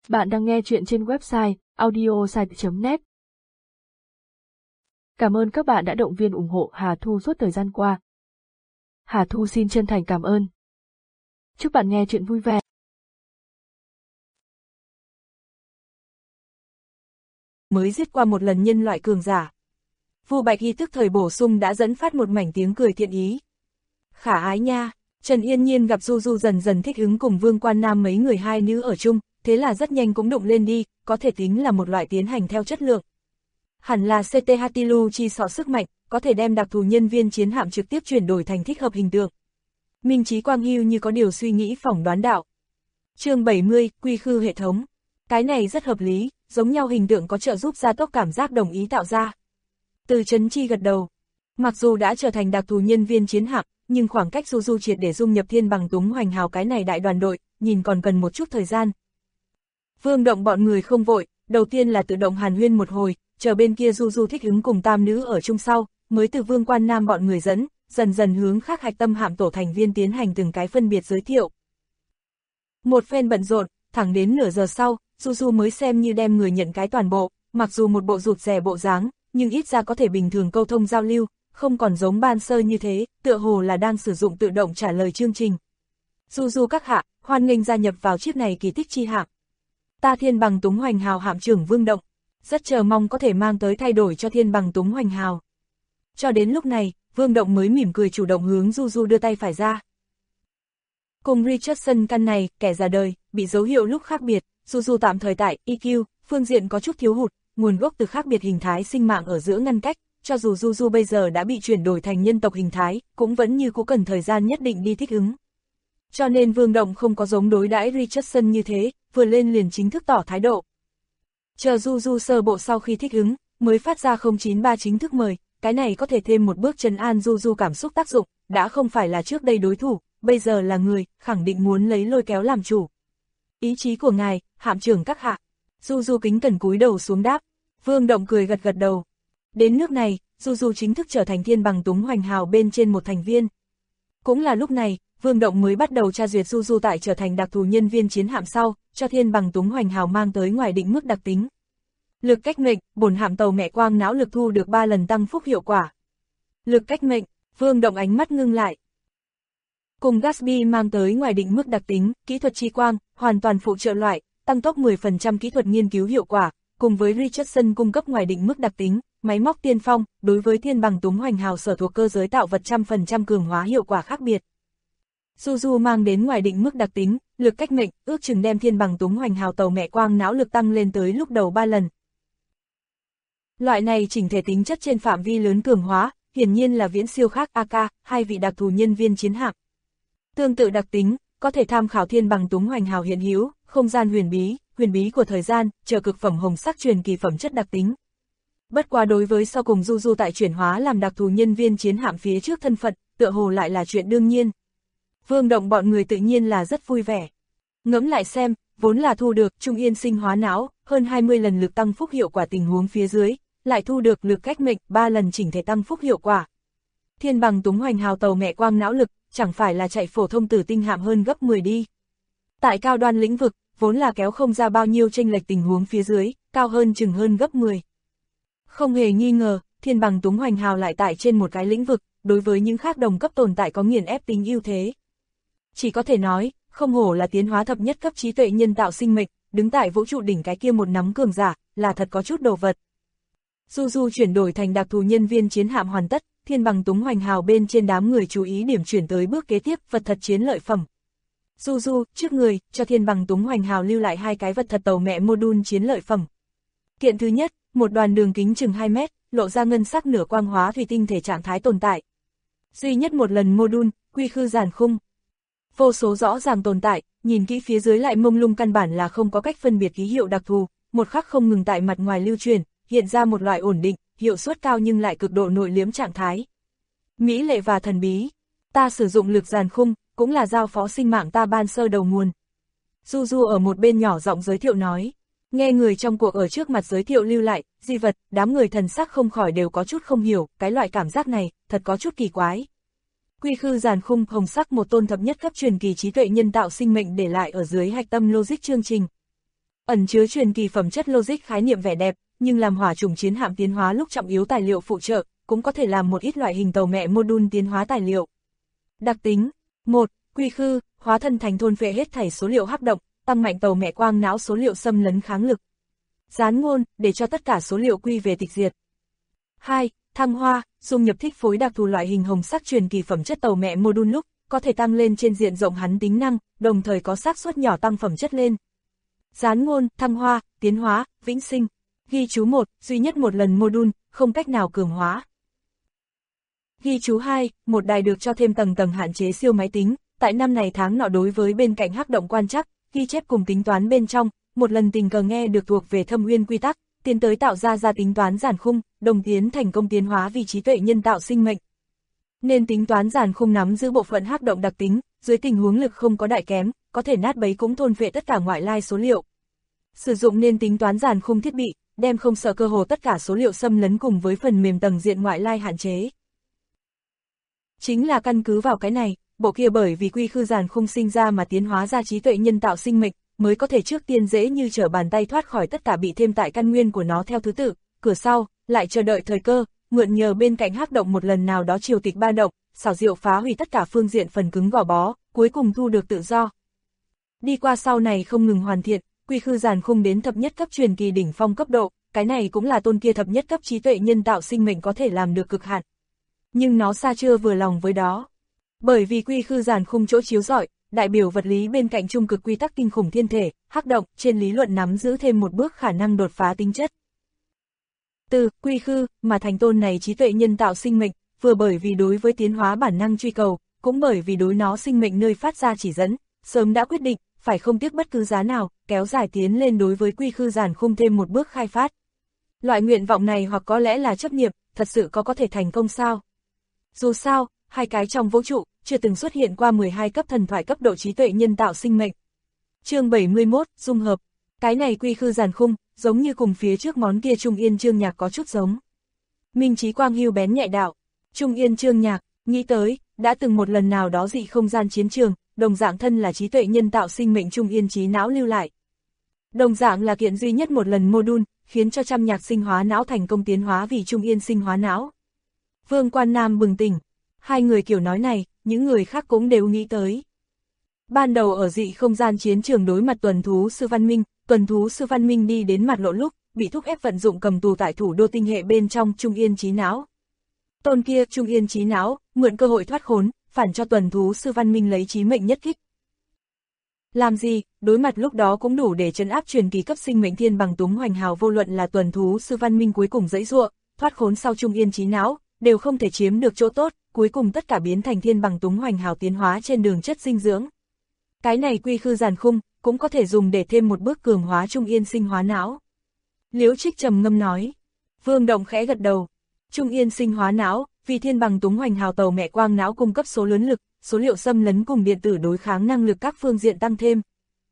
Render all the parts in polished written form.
Bạn đang nghe chuyện trên website audiosite.net. Cảm ơn các bạn đã động viên ủng hộ Hà Thu suốt thời gian qua. Hà Thu xin chân thành cảm ơn. Chúc bạn nghe chuyện vui vẻ. Mới giết qua một lần nhân loại cường giả. Vu Bạch Hy tức thời bổ sung đã dẫn phát một mảnh tiếng cười thiện ý. Khả ái nha, Trần Yên Nhiên gặp Du Du dần dần thích ứng cùng Vương Quan Nam mấy người hai nữ ở chung, thế là rất nhanh cũng đụng lên đi, có thể tính là một loại tiến hành theo chất lượng. Hẳn là CT Hatilu chi sọ sức mạnh, có thể đem đặc thù nhân viên chiến hạm trực tiếp chuyển đổi thành thích hợp hình tượng. Minh Chí Quang Hưu như có điều suy nghĩ phỏng đoán đạo. Chương 70, quy khư hệ thống. Cái này rất hợp lý, giống nhau hình tượng có trợ giúp gia tốc cảm giác đồng ý tạo ra. Từ Trấn Chi gật đầu. Mặc dù đã trở thành đặc thù nhân viên chiến hạm, nhưng khoảng cách Du Du triệt để dung nhập Thiên Bằng Túng Hoành Hào cái này đại đoàn đội, nhìn còn cần một chút thời gian. Vương Động bọn người không vội, đầu tiên là tự động hàn huyên một hồi, chờ bên kia Du Du thích ứng cùng tam nữ ở chung sau, mới từ Vương Quan Nam bọn người dẫn, dần dần hướng khác hạch tâm hạm tổ thành viên tiến hành từng cái phân biệt giới thiệu. Một phen bận rộn, thẳng đến nửa giờ sau, Du Du mới xem như đem người nhận cái toàn bộ, mặc dù một bộ rụt rè bộ dáng, nhưng ít ra có thể bình thường câu thông giao lưu, không còn giống ban sơ như thế, tựa hồ là đang sử dụng tự động trả lời chương trình. Du Du các hạ, hoan nghênh gia nhập vào chiếc này kỳ tích chi hạm. Ta Thiên Bằng Túng Hoành Hào hạm trưởng Vương Động, rất chờ mong có thể mang tới thay đổi cho Thiên Bằng Túng Hoành Hào. Cho đến lúc này, Vương Động mới mỉm cười chủ động hướng Du Du đưa tay phải ra. Cùng Richardson căn này, kẻ già đời, bị dấu hiệu lúc khác biệt, Du Du tạm thời tại EQ, phương diện có chút thiếu hụt, nguồn gốc từ khác biệt hình thái sinh mạng ở giữa ngăn cách, cho dù Du Du bây giờ đã bị chuyển đổi thành nhân tộc hình thái, cũng vẫn như cũ cần thời gian nhất định đi thích ứng. Cho nên Vương Động không có giống đối đãi Richardson như thế, vừa lên liền chính thức tỏ thái độ. Chờ Du Du sơ bộ sau khi thích ứng, mới phát ra 093 chính thức mời, cái này có thể thêm một bước trấn an Du Du cảm xúc tác dụng, đã không phải là trước đây đối thủ, bây giờ là người, khẳng định muốn lấy lôi kéo làm chủ. Ý chí của ngài, hạm trưởng các hạ. Du Du kính cẩn cúi đầu xuống đáp, Vương Động cười gật gật đầu. Đến nước này, Du Du chính thức trở thành Thiên Bằng Túng Hoành Hào bên trên một thành viên. Cũng là lúc này, Vương Động mới bắt đầu tra duyệt Du Du tại trở thành đặc thù nhân viên chiến hạm sau, cho Thiên Bằng Túng Hoành Hào mang tới ngoài định mức đặc tính. Lực cách mệnh, bổn hạm tàu mẹ quang não lực thu được 3 lần tăng phúc hiệu quả. Lực cách mệnh, Vương Động ánh mắt ngưng lại. Cùng Gatsby mang tới ngoài định mức đặc tính, kỹ thuật chi quang, hoàn toàn phụ trợ loại, tăng tốc 10% kỹ thuật nghiên cứu hiệu quả, cùng với Richardson cung cấp ngoài định mức đặc tính, máy móc tiên phong, đối với Thiên Bằng Túng Hoành Hào sở thuộc cơ giới tạo vật 100% cường hóa hiệu quả khác biệt. Du Du mang đến ngoài định mức đặc tính, lực cách mệnh, ước chừng đem Thiên Bằng Túng Hoành Hào tàu mẹ quang não lực tăng lên tới lúc đầu 3 lần. Loại này chỉnh thể tính chất trên phạm vi lớn cường hóa, hiển nhiên là viễn siêu khác AK, hai vị đặc thù nhân viên chiến hạm. Tương tự đặc tính, có thể tham khảo Thiên Bằng Túng Hoành Hào hiện hữu, không gian huyền bí của thời gian, chờ cực phẩm hồng sắc truyền kỳ phẩm chất đặc tính. Bất quá đối với sau cùng Du Du tại chuyển hóa làm đặc thù nhân viên chiến hạm phía trước thân phận, tựa hồ lại là chuyện đương nhiên. Vương Động bọn người tự nhiên là rất vui vẻ. Ngẫm lại xem, vốn là thu được Trung Yên sinh hóa não, hơn 20 lần lực tăng phúc hiệu quả tình huống phía dưới, lại thu được lực cách mệnh 3 lần chỉnh thể tăng phúc hiệu quả. Thiên Bằng Túng Hoành Hào tàu mẹ quang não lực, chẳng phải là chạy phổ thông tử tinh hạm hơn gấp 10 đi. Tại cao đoan lĩnh vực, vốn là kéo không ra bao nhiêu chênh lệch tình huống phía dưới, cao hơn chừng hơn gấp 10. Không hề nghi ngờ, Thiên Bằng Túng Hoành Hào lại tại trên một cái lĩnh vực, đối với những khác đồng cấp tồn tại có nghiền ép tính ưu thế. Chỉ có thể nói, không hổ là tiến hóa thập nhất cấp trí tuệ nhân tạo sinh mệnh, đứng tại vũ trụ đỉnh cái kia một nắm cường giả, là thật có chút đồ vật. Du Du chuyển đổi thành đặc thù nhân viên chiến hạm hoàn tất, Thiên Bằng Túng Hoành Hào bên trên đám người chú ý điểm chuyển tới bước kế tiếp, vật thật chiến lợi phẩm. Du Du, trước người, cho Thiên Bằng Túng Hoành Hào lưu lại 2 cái vật thật tàu mẹ module chiến lợi phẩm. Kiện thứ nhất, một đoàn đường kính chừng 2 mét, lộ ra ngân sắc nửa quang hóa thủy tinh thể trạng thái tồn tại. Duy nhất một lần module, quy khư giàn khung. Vô số rõ ràng tồn tại, nhìn kỹ phía dưới lại mông lung căn bản là không có cách phân biệt ký hiệu đặc thù, một khắc không ngừng tại mặt ngoài lưu truyền, hiện ra một loại ổn định, hiệu suất cao nhưng lại cực độ nội liếm trạng thái. Mỹ lệ và thần bí, ta sử dụng lực giàn khung, cũng là giao phó sinh mạng ta ban sơ đầu nguồn. Du Du ở một bên nhỏ giọng giới thiệu nói, nghe người trong cuộc ở trước mặt giới thiệu lưu lại, di vật, đám người thần sắc không khỏi đều có chút không hiểu, cái loại cảm giác này, thật có chút kỳ quái. Quy khư giàn khung hồng sắc một tôn thập nhất cấp truyền kỳ trí tuệ nhân tạo sinh mệnh để lại ở dưới hạch tâm logic chương trình. ẩn chứa truyền kỳ phẩm chất logic khái niệm vẻ đẹp, nhưng làm hỏa trùng chiến hạm tiến hóa lúc trọng yếu tài liệu phụ trợ, cũng có thể làm một ít loại hình tàu mẹ module tiến hóa tài liệu. Đặc tính 1. Quy khư, hóa thân thành thôn phệ hết thảy số liệu hắc động, tăng mạnh tàu mẹ quang não số liệu xâm lấn kháng lực. Gián ngôn, để cho tất cả số liệu quy về tịch diệt. 2. Thăng hoa, dung nhập thích phối đặc thù loại hình hồng sắc truyền kỳ phẩm chất tàu mẹ module lúc, có thể tăng lên trên diện rộng hắn tính năng, đồng thời có xác suất nhỏ tăng phẩm chất lên. Gián ngôn, thăng hoa, tiến hóa, vĩnh sinh. Ghi chú 1, duy nhất một lần module, không cách nào cường hóa. Ghi chú 2, một đài được cho thêm tầng hạn chế siêu máy tính, tại năm này tháng nọ đối với bên cạnh hắc động quan trắc, ghi chép cùng tính toán bên trong, một lần tình cờ nghe được thuộc về thâm uyên quy tắc, tiến tới tạo ra tính toán giản khung, đồng tiến thành công tiến hóa vì trí tuệ nhân tạo sinh mệnh. Nên tính toán giản khung nắm giữ bộ phận hắc động đặc tính, dưới tình huống lực không có đại kém, có thể nát bấy cũng thôn phệ tất cả ngoại lai số liệu. Sử dụng nên tính toán giản khung thiết bị, đem không sợ cơ hồ tất cả số liệu xâm lấn cùng với phần mềm tầng diện ngoại lai hạn chế. Chính là căn cứ vào cái này, bộ kia bởi vì quy khư giản khung sinh ra mà tiến hóa ra trí tuệ nhân tạo sinh mệnh, mới có thể trước tiên dễ như trở bàn tay thoát khỏi tất cả bị thêm tại căn nguyên của nó theo thứ tự, cửa sau, lại chờ đợi thời cơ, mượn nhờ bên cạnh hắc động một lần nào đó triều tịch ba động, xảo diệu phá hủy tất cả phương diện phần cứng gò bó, cuối cùng thu được tự do. Đi qua sau này không ngừng hoàn thiện, quy khư giản khung đến thập nhất cấp truyền kỳ đỉnh phong cấp độ, cái này cũng là tôn kia thập nhất cấp trí tuệ nhân tạo sinh mệnh có thể làm được cực hạn. Nhưng nó xa chưa vừa lòng với đó. Bởi vì quy khư giản khung chỗ chiếu rọi, đại biểu vật lý bên cạnh trung cực quy tắc kinh khủng thiên thể, hắc động, trên lý luận nắm giữ thêm một bước khả năng đột phá tính chất. Từ quy khư mà thành tôn này trí tuệ nhân tạo sinh mệnh, vừa bởi vì đối với tiến hóa bản năng truy cầu, cũng bởi vì đối nó sinh mệnh nơi phát ra chỉ dẫn, sớm đã quyết định, phải không tiếc bất cứ giá nào, kéo dài tiến lên đối với quy khư giản khung thêm một bước khai phát. Loại nguyện vọng này hoặc có lẽ là chấp niệm, thật sự có thể thành công sao? Dù sao, hai cái trong vũ trụ, chưa từng xuất hiện qua 12 cấp thần thoại cấp độ trí tuệ nhân tạo sinh mệnh. Chương 71, dung hợp. Cái này quy khư giản khung, giống như cùng phía trước món kia Trung Yên chương nhạc có chút giống. Minh trí quang hưu bén nhạy đạo. Trung Yên chương nhạc, nghĩ tới, đã từng một lần nào đó dị không gian chiến trường, đồng dạng thân là trí tuệ nhân tạo sinh mệnh Trung Yên trí não lưu lại. Đồng dạng là kiện duy nhất một lần module, khiến cho trăm nhạc sinh hóa não thành công tiến hóa vì Trung Yên sinh hóa não. Vương Quan Nam bừng tỉnh. Hai người kiểu nói này, những người khác cũng đều nghĩ tới. Ban đầu ở dị không gian chiến trường đối mặt tuần thú sư Văn Minh đi đến mặt lộ lúc, bị thúc ép vận dụng cầm tù tại thủ đô tinh hệ bên trong Trung Yên trí não. Tôn kia Trung Yên trí não, mượn cơ hội thoát khốn, phản cho tuần thú sư Văn Minh lấy chí mệnh nhất kích. Làm gì, đối mặt lúc đó cũng đủ để trấn áp truyền kỳ cấp sinh mệnh thiên bằng túng hoành hào, vô luận là tuần thú sư Văn Minh cuối cùng dãy dụa, thoát khốn sau Trung Yên trí não, đều không thể chiếm được chỗ tốt, cuối cùng tất cả biến thành thiên bằng túng hoành hào tiến hóa trên đường chất dinh dưỡng. Cái này quy khư giản khung, cũng có thể dùng để thêm một bước cường hóa Trung Yên sinh hóa não. Liễu Trích trầm ngâm nói. Vương Động khẽ gật đầu. Trung Yên sinh hóa não, vì thiên bằng túng hoành hào tàu mẹ quang não cung cấp số lớn lực, số liệu xâm lấn cùng điện tử đối kháng năng lực các phương diện tăng thêm.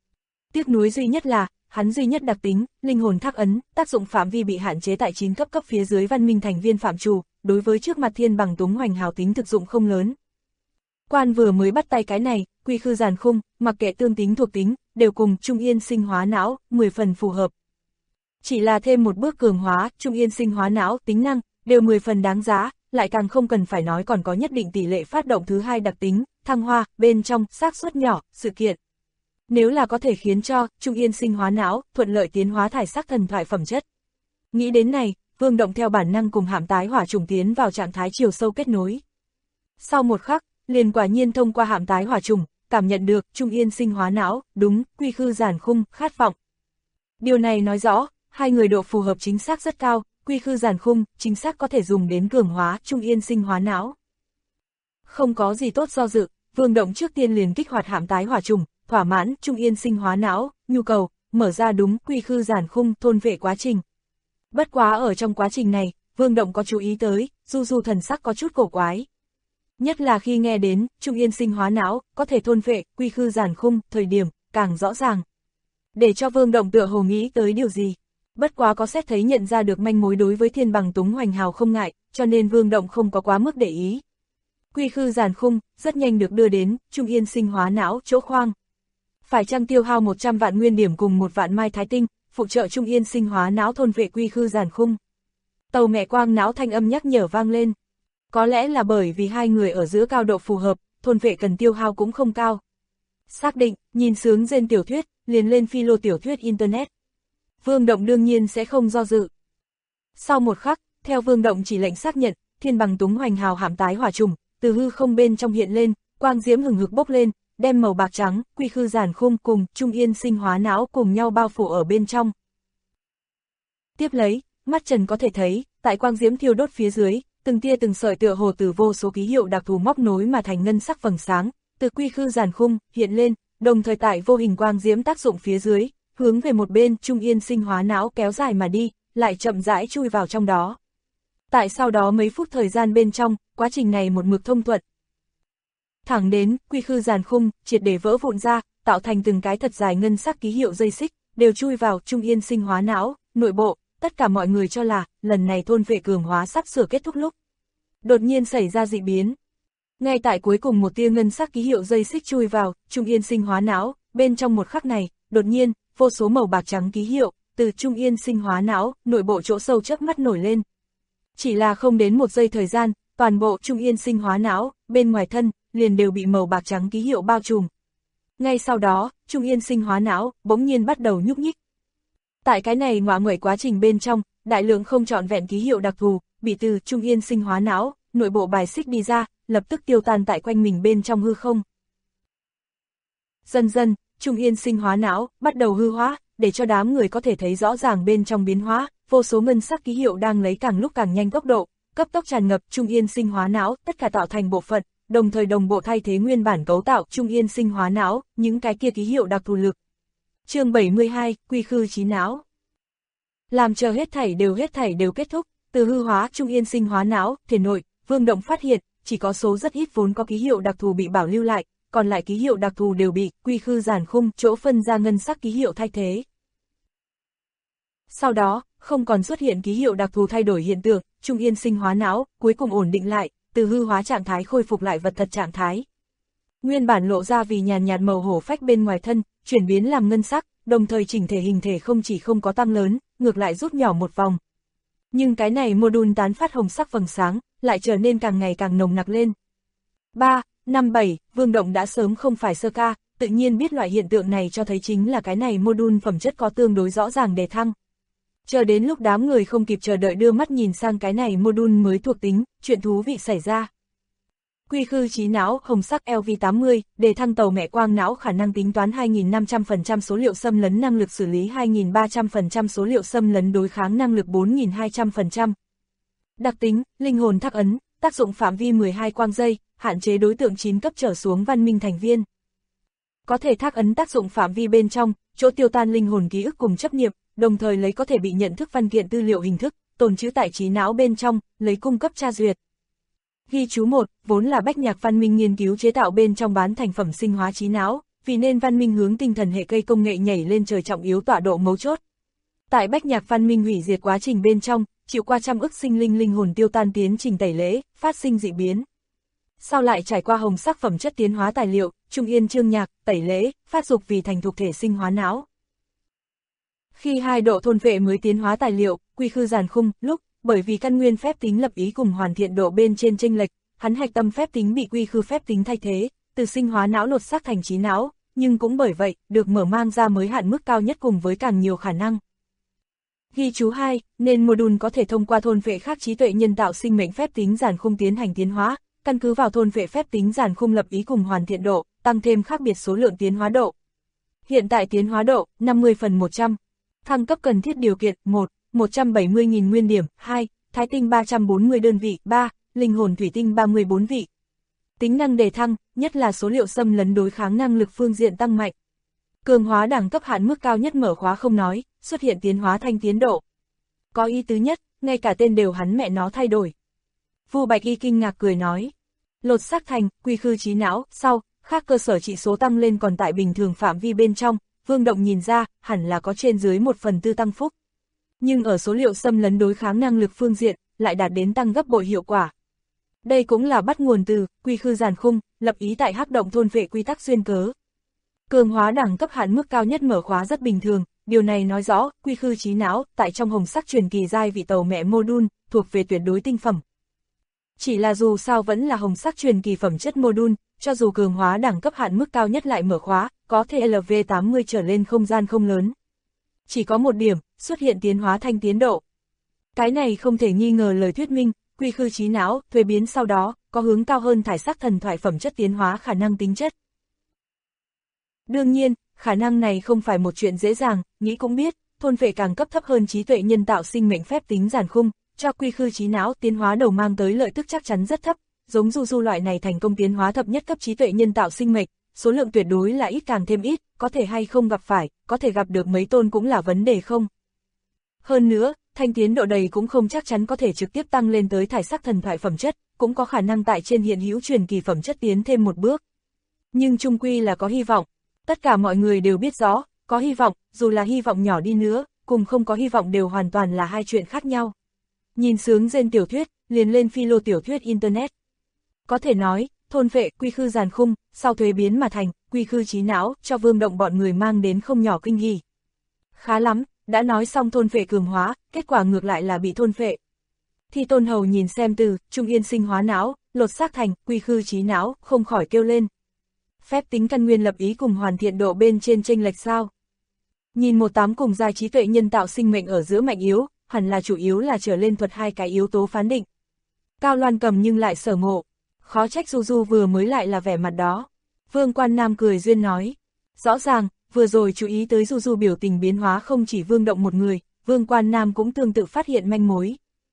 Tiếc nuối duy nhất là, hắn duy nhất đặc tính, linh hồn thác ấn, tác dụng phạm vi bị hạn chế tại 9 cấp phía dưới văn minh thành viên phạm trù, đối với trước mặt thiên bằng túng hoành hào tính thực dụng không lớn. Quan vừa mới bắt tay cái này, quy khư giản khung, mặc kệ tương tính thuộc tính, đều cùng Trung Yên sinh hóa não, 10 phần phù hợp. Chỉ là thêm một bước cường hóa, Trung Yên sinh hóa não, tính năng, đều 10 phần đáng giá, lại càng không cần phải nói còn có nhất định tỷ lệ phát động thứ hai đặc tính, thăng hoa, bên trong, xác suất nhỏ, sự kiện. Nếu là có thể khiến cho Trung Yên sinh hóa não, thuận lợi tiến hóa thải sắc thần thoại phẩm chất. Nghĩ đến này, Vương Động theo bản năng cùng hạm tái hỏa trùng tiến vào trạng thái chiều sâu kết nối. Sau một khắc, liền quả nhiên thông qua hạm tái hỏa trùng, cảm nhận được Trung Yên sinh hóa não, đúng, quy khư giản khung, khát vọng. Điều này nói rõ, hai người độ phù hợp chính xác rất cao, quy khư giản khung, chính xác có thể dùng đến cường hóa Trung Yên sinh hóa não. Không có gì tốt do dự, Vương Động trước tiên liền kích hoạt hạm tái hỏa trùng, thỏa mãn Trung Yên sinh hóa não, nhu cầu, mở ra đúng quy khư giản khung thôn vệ quá trình. Bất quá ở trong quá trình này, Vương Động có chú ý tới, Du thần sắc có chút cổ quái. Nhất là khi nghe đến, Trung Yên sinh hóa não, có thể thôn vệ, quy khư giản khung, thời điểm, càng rõ ràng. Để cho Vương Động tựa hồ nghĩ tới điều gì. Bất quá có xét thấy nhận ra được manh mối đối với thiên bằng túng hoành hào không ngại, cho nên Vương Động không có quá mức để ý. Quy khư giản khung, rất nhanh được đưa đến, Trung Yên sinh hóa não, chỗ khoang. Phải chăng tiêu hao 100 vạn nguyên điểm cùng 1 vạn mai thái tinh, phụ trợ Trung Yên sinh hóa não thôn vệ quy khư giàn khung. Tàu mẹ quang não thanh âm nhắc nhở vang lên. Có lẽ là bởi vì hai người ở giữa cao độ phù hợp, thôn vệ cần tiêu hao cũng không cao. Xác định, nhìn sướng gen tiểu thuyết, liền lên philo tiểu thuyết Internet. Vương Động đương nhiên sẽ không do dự. Sau một khắc, theo Vương Động chỉ lệnh xác nhận, thiên bằng túng hoành hào hàm tái hỏa trùng, từ hư không bên trong hiện lên, quang diễm hừng hực bốc lên, đem màu bạc trắng, quy khư giàn khung cùng Trung Yên sinh hóa não cùng nhau bao phủ ở bên trong. Tiếp lấy, mắt Trần có thể thấy, tại quang diễm thiêu đốt phía dưới, từng tia từng sợi tựa hồ từ vô số ký hiệu đặc thù móc nối mà thành ngân sắc vầng sáng, từ quy khư giàn khung hiện lên, đồng thời tại vô hình quang diễm tác dụng phía dưới, hướng về một bên Trung Yên sinh hóa não kéo dài mà đi, lại chậm rãi chui vào trong đó. Tại sau đó mấy phút thời gian bên trong, quá trình này một mực thông thuận. Thẳng đến, quy khư giàn khung, triệt để vỡ vụn ra, tạo thành từng cái thật dài ngân sắc ký hiệu dây xích, đều chui vào Trung Yên sinh hóa não, nội bộ, tất cả mọi người cho là, lần này thôn vệ cường hóa sắp sửa kết thúc lúc. Đột nhiên xảy ra dị biến. Ngay tại cuối cùng một tia ngân sắc ký hiệu dây xích chui vào, Trung Yên sinh hóa não, bên trong một khắc này, đột nhiên, vô số màu bạc trắng ký hiệu, từ Trung Yên sinh hóa não, nội bộ chỗ sâu chớp mắt nổi lên. Chỉ là không đến một giây thời gian, toàn bộ Trung Yên sinh hóa não, bên ngoài thân, liền đều bị màu bạc trắng ký hiệu bao trùm. Ngay sau đó, Trung Yên sinh hóa não, bỗng nhiên bắt đầu nhúc nhích. Tại cái này ngoạ nguậy quá trình bên trong, đại lượng không trọn vẹn ký hiệu đặc thù, bị từ Trung Yên sinh hóa não, nội bộ bài xích đi ra, lập tức tiêu tan tại quanh mình bên trong hư không. Dần dần, Trung Yên sinh hóa não, bắt đầu hư hóa, để cho đám người có thể thấy rõ ràng bên trong biến hóa, vô số ngân sắc ký hiệu đang lấy càng lúc càng nhanh tốc độ, cấp tốc tràn ngập Trung Yên sinh hóa não, tất cả tạo thành bộ phận, đồng thời đồng bộ thay thế nguyên bản cấu tạo Trung Yên sinh hóa não, những cái kia ký hiệu đặc thù lực. Chương 72, quy khư trí não. Làm chờ hết thảy đều kết thúc, từ hư hóa Trung Yên sinh hóa não, thể nội, Vương Động phát hiện, chỉ có số rất ít vốn có ký hiệu đặc thù bị bảo lưu lại, còn lại ký hiệu đặc thù đều bị quy khư giàn khung chỗ phân ra ngân sắc ký hiệu thay thế. Sau đó, không còn xuất hiện ký hiệu đặc thù thay đổi hiện tượng, Trung Yên sinh hóa não, cuối cùng ổn định lại, từ hư hóa trạng thái khôi phục lại vật thật trạng thái. Nguyên bản lộ ra vì nhàn nhạt màu hổ phách bên ngoài thân, chuyển biến làm ngân sắc, đồng thời chỉnh thể hình thể không chỉ không có tăng lớn, ngược lại rút nhỏ một vòng. Nhưng cái này module tán phát hồng sắc vầng sáng, lại trở nên càng ngày càng nồng nặc lên. 3, 5, 7, Vương Động đã sớm không phải sơ ca, tự nhiên biết loại hiện tượng này cho thấy chính là cái này module phẩm chất có tương đối rõ ràng đề thăng. Chờ đến lúc đám người không kịp chờ đợi đưa mắt nhìn sang cái này module mới thuộc tính, chuyện thú vị xảy ra. Quy khư trí não, hồng sắc LV80, đề thăng tàu mẹ quang não khả năng tính toán 2.500% số liệu xâm lấn năng lực xử lý 2.300% số liệu xâm lấn đối kháng năng lực 4.200%. Đặc tính, linh hồn thắc ấn, tác dụng phạm vi 12 quang giây, hạn chế đối tượng 9 cấp trở xuống văn minh thành viên. Có thể thắc ấn tác dụng phạm vi bên trong, chỗ tiêu tan linh hồn ký ức cùng chấp niệm, đồng thời lấy có thể bị nhận thức văn kiện tư liệu hình thức, tồn trữ tại trí não bên trong, lấy cung cấp tra duyệt. Ghi chú 1, vốn là Bách Nhạc Văn Minh nghiên cứu chế tạo bên trong bán thành phẩm sinh hóa trí não, vì nên văn minh hướng tinh thần hệ cây công nghệ nhảy lên trời trọng yếu tọa độ mấu chốt. Tại Bách Nhạc Văn Minh hủy diệt quá trình bên trong, chịu qua trăm ức sinh linh linh hồn tiêu tan tiến trình tẩy lễ, phát sinh dị biến. Sau lại trải qua hồng sắc phẩm chất tiến hóa tài liệu, Trung Yên chương nhạc, tẩy lễ, phát dục vì thành thục thể sinh hóa não. Khi hai độ thôn vệ mới tiến hóa tài liệu, quy khư giàn khung, lúc, bởi vì căn nguyên phép tính lập ý cùng hoàn thiện độ bên trên chênh lệch, hắn hạch tâm phép tính bị quy khư phép tính thay thế, từ sinh hóa não lột xác thành trí não, nhưng cũng bởi vậy, được mở mang ra mới hạn mức cao nhất cùng với càng nhiều khả năng. Ghi chú 2, nên module có thể thông qua thôn vệ khác trí tuệ nhân tạo sinh mệnh phép tính giàn khung tiến hành tiến hóa, căn cứ vào thôn vệ phép tính giàn khung lập ý cùng hoàn thiện độ, tăng thêm khác biệt số lượng tiến hóa độ. Hiện tại tiến hóa độ, 50/100. Thăng cấp cần thiết điều kiện, 1, 170.000 nguyên điểm, 2, thái tinh 340 đơn vị, 3, linh hồn thủy tinh 34 vị. Tính năng đề thăng, nhất là số liệu xâm lấn đối kháng năng lực phương diện tăng mạnh. Cường hóa đẳng cấp hạn mức cao nhất mở khóa không nói, xuất hiện tiến hóa thanh tiến độ. Có ý tứ nhất, ngay cả tên đều hắn mẹ nó thay đổi. Vu Bạch Y kinh ngạc cười nói. Lột xác thành, quy khư trí não, sau, khác cơ sở trị số tăng lên còn tại bình thường phạm vi bên trong, Vương Động nhìn ra, hẳn là có trên dưới 1/4 tăng phúc. Nhưng ở số liệu xâm lấn đối kháng năng lực phương diện, lại đạt đến tăng gấp bội hiệu quả. Đây cũng là bắt nguồn từ, quy khư giàn khung, lập ý tại hắc động thôn vệ quy tắc duyên cớ. Cường hóa đẳng cấp hạn mức cao nhất mở khóa rất bình thường, điều này nói rõ, quy khư trí não, tại trong hồng sắc truyền kỳ giai vị tàu mẹ module, thuộc về tuyệt đối tinh phẩm. Chỉ là dù sao vẫn là hồng sắc truyền kỳ phẩm chất module, cho dù cường hóa đẳng cấp hạn mức cao nhất lại mở khóa, có thể LV80 trở lên không gian không lớn. Chỉ có một điểm, xuất hiện tiến hóa thanh tiến độ. Cái này không thể nghi ngờ lời thuyết minh, quy khư trí não, thuế biến sau đó, có hướng cao hơn thải sắc thần thoại phẩm chất tiến hóa khả năng tính chất. Đương nhiên, khả năng này không phải một chuyện dễ dàng, nghĩ cũng biết, thôn vệ càng cấp thấp hơn trí tuệ nhân tạo sinh mệnh phép tính giản khung, cho quy khư trí não tiến hóa đầu mang tới lợi tức chắc chắn rất thấp, giống Du loại này thành công tiến hóa thập nhất cấp trí tuệ nhân tạo sinh mệnh, số lượng tuyệt đối là ít càng thêm ít, có thể hay không gặp phải, có thể gặp được mấy tôn cũng là vấn đề không. Hơn nữa, thanh tiến độ đầy cũng không chắc chắn có thể trực tiếp tăng lên tới thải sắc thần thoại phẩm chất, cũng có khả năng tại trên hiện hữu truyền kỳ phẩm chất tiến thêm một bước. Nhưng chung quy là có hy vọng, tất cả mọi người đều biết rõ, có hy vọng, dù là hy vọng nhỏ đi nữa, cùng không có hy vọng đều hoàn toàn là hai chuyện khác nhau. Nhìn sướng gen tiểu thuyết, liền lên philo tiểu thuyết Internet. Có thể nói, thôn vệ quy khư giàn khung, sau thuế biến mà thành, quy khư trí não, cho Vương Động bọn người mang đến không nhỏ kinh hỉ. Khá lắm, đã nói xong thôn vệ cường hóa, kết quả ngược lại là bị thôn vệ. Thi Tôn Hầu nhìn xem từ, Trung Yên sinh hóa não, lột xác thành, quy khư trí não, không khỏi kêu lên. Phép tính căn nguyên lập ý cùng hoàn thiện độ bên trên chênh lệch sao. Nhìn 18 cùng giai trí tuệ nhân tạo sinh mệnh ở giữa mạnh yếu, hẳn là chủ yếu là trở lên thuật hai cái yếu tố phán định. Cao Loan cầm nhưng lại sở ngộ, khó trách Du vừa mới lại là vẻ mặt đó. Vương Quan Nam cười duyên nói, rõ ràng, vừa rồi chú ý tới Du biểu tình biến hóa không chỉ Vương Động một người, Vương Quan Nam cũng tương tự phát hiện manh mối.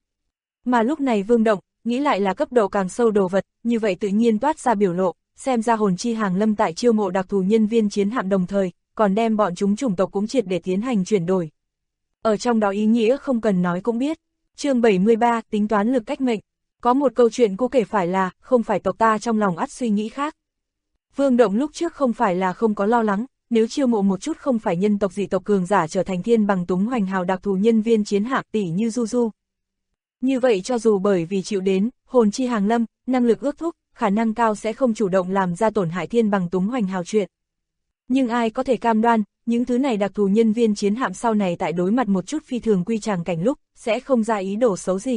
Mà lúc này Vương Động, nghĩ lại là cấp độ càng sâu đồ vật, như vậy tự nhiên toát ra biểu lộ, xem ra hồn chi hàng lâm tại chiêu mộ đặc thù nhân viên chiến hạm đồng thời, còn đem bọn chúng chủng tộc cũng triệt để tiến hành chuyển đổi. Ở trong đó ý nghĩa không cần nói cũng biết. Chương 73, tính toán lực cách mệnh. Có một câu chuyện cô kể phải là, không phải tộc ta trong lòng ắt suy nghĩ khác. Vương Động lúc trước không phải là không có lo lắng, nếu chiêu mộ một chút không phải nhân tộc dị tộc cường giả trở thành thiên bằng túng hoành hào đặc thù nhân viên chiến hạm tỷ như Du. Như vậy cho dù bởi vì chịu đến, hồn chi hàng lâm, năng lực ước thúc, khả năng cao sẽ không chủ động làm ra tổn hại thiên bằng túng hoành hào chuyện. Nhưng ai có thể cam đoan, những thứ này đặc thù nhân viên chiến hạm sau này tại đối mặt một chút phi thường quy tràng cảnh lúc, sẽ không ra ý đồ xấu gì.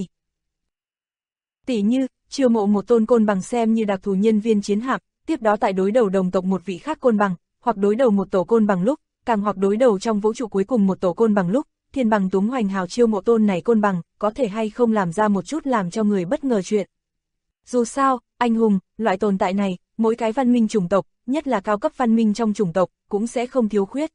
Tỷ như, chiêu mộ một tôn côn bằng xem như đặc thù nhân viên chiến hạm, tiếp đó tại đối đầu đồng tộc một vị khác côn bằng, hoặc đối đầu một tổ côn bằng lúc, càng hoặc đối đầu trong vũ trụ cuối cùng một tổ côn bằng lúc, thiên bằng túng hoành hào chiêu mộ tôn này côn bằng, có thể hay không làm ra một chút làm cho người bất ngờ chuyện. Dù sao, anh hùng, loại tồn tại này, mỗi cái văn minh chủng tộc, nhất là cao cấp văn minh trong chủng tộc, cũng sẽ không thiếu khuyết.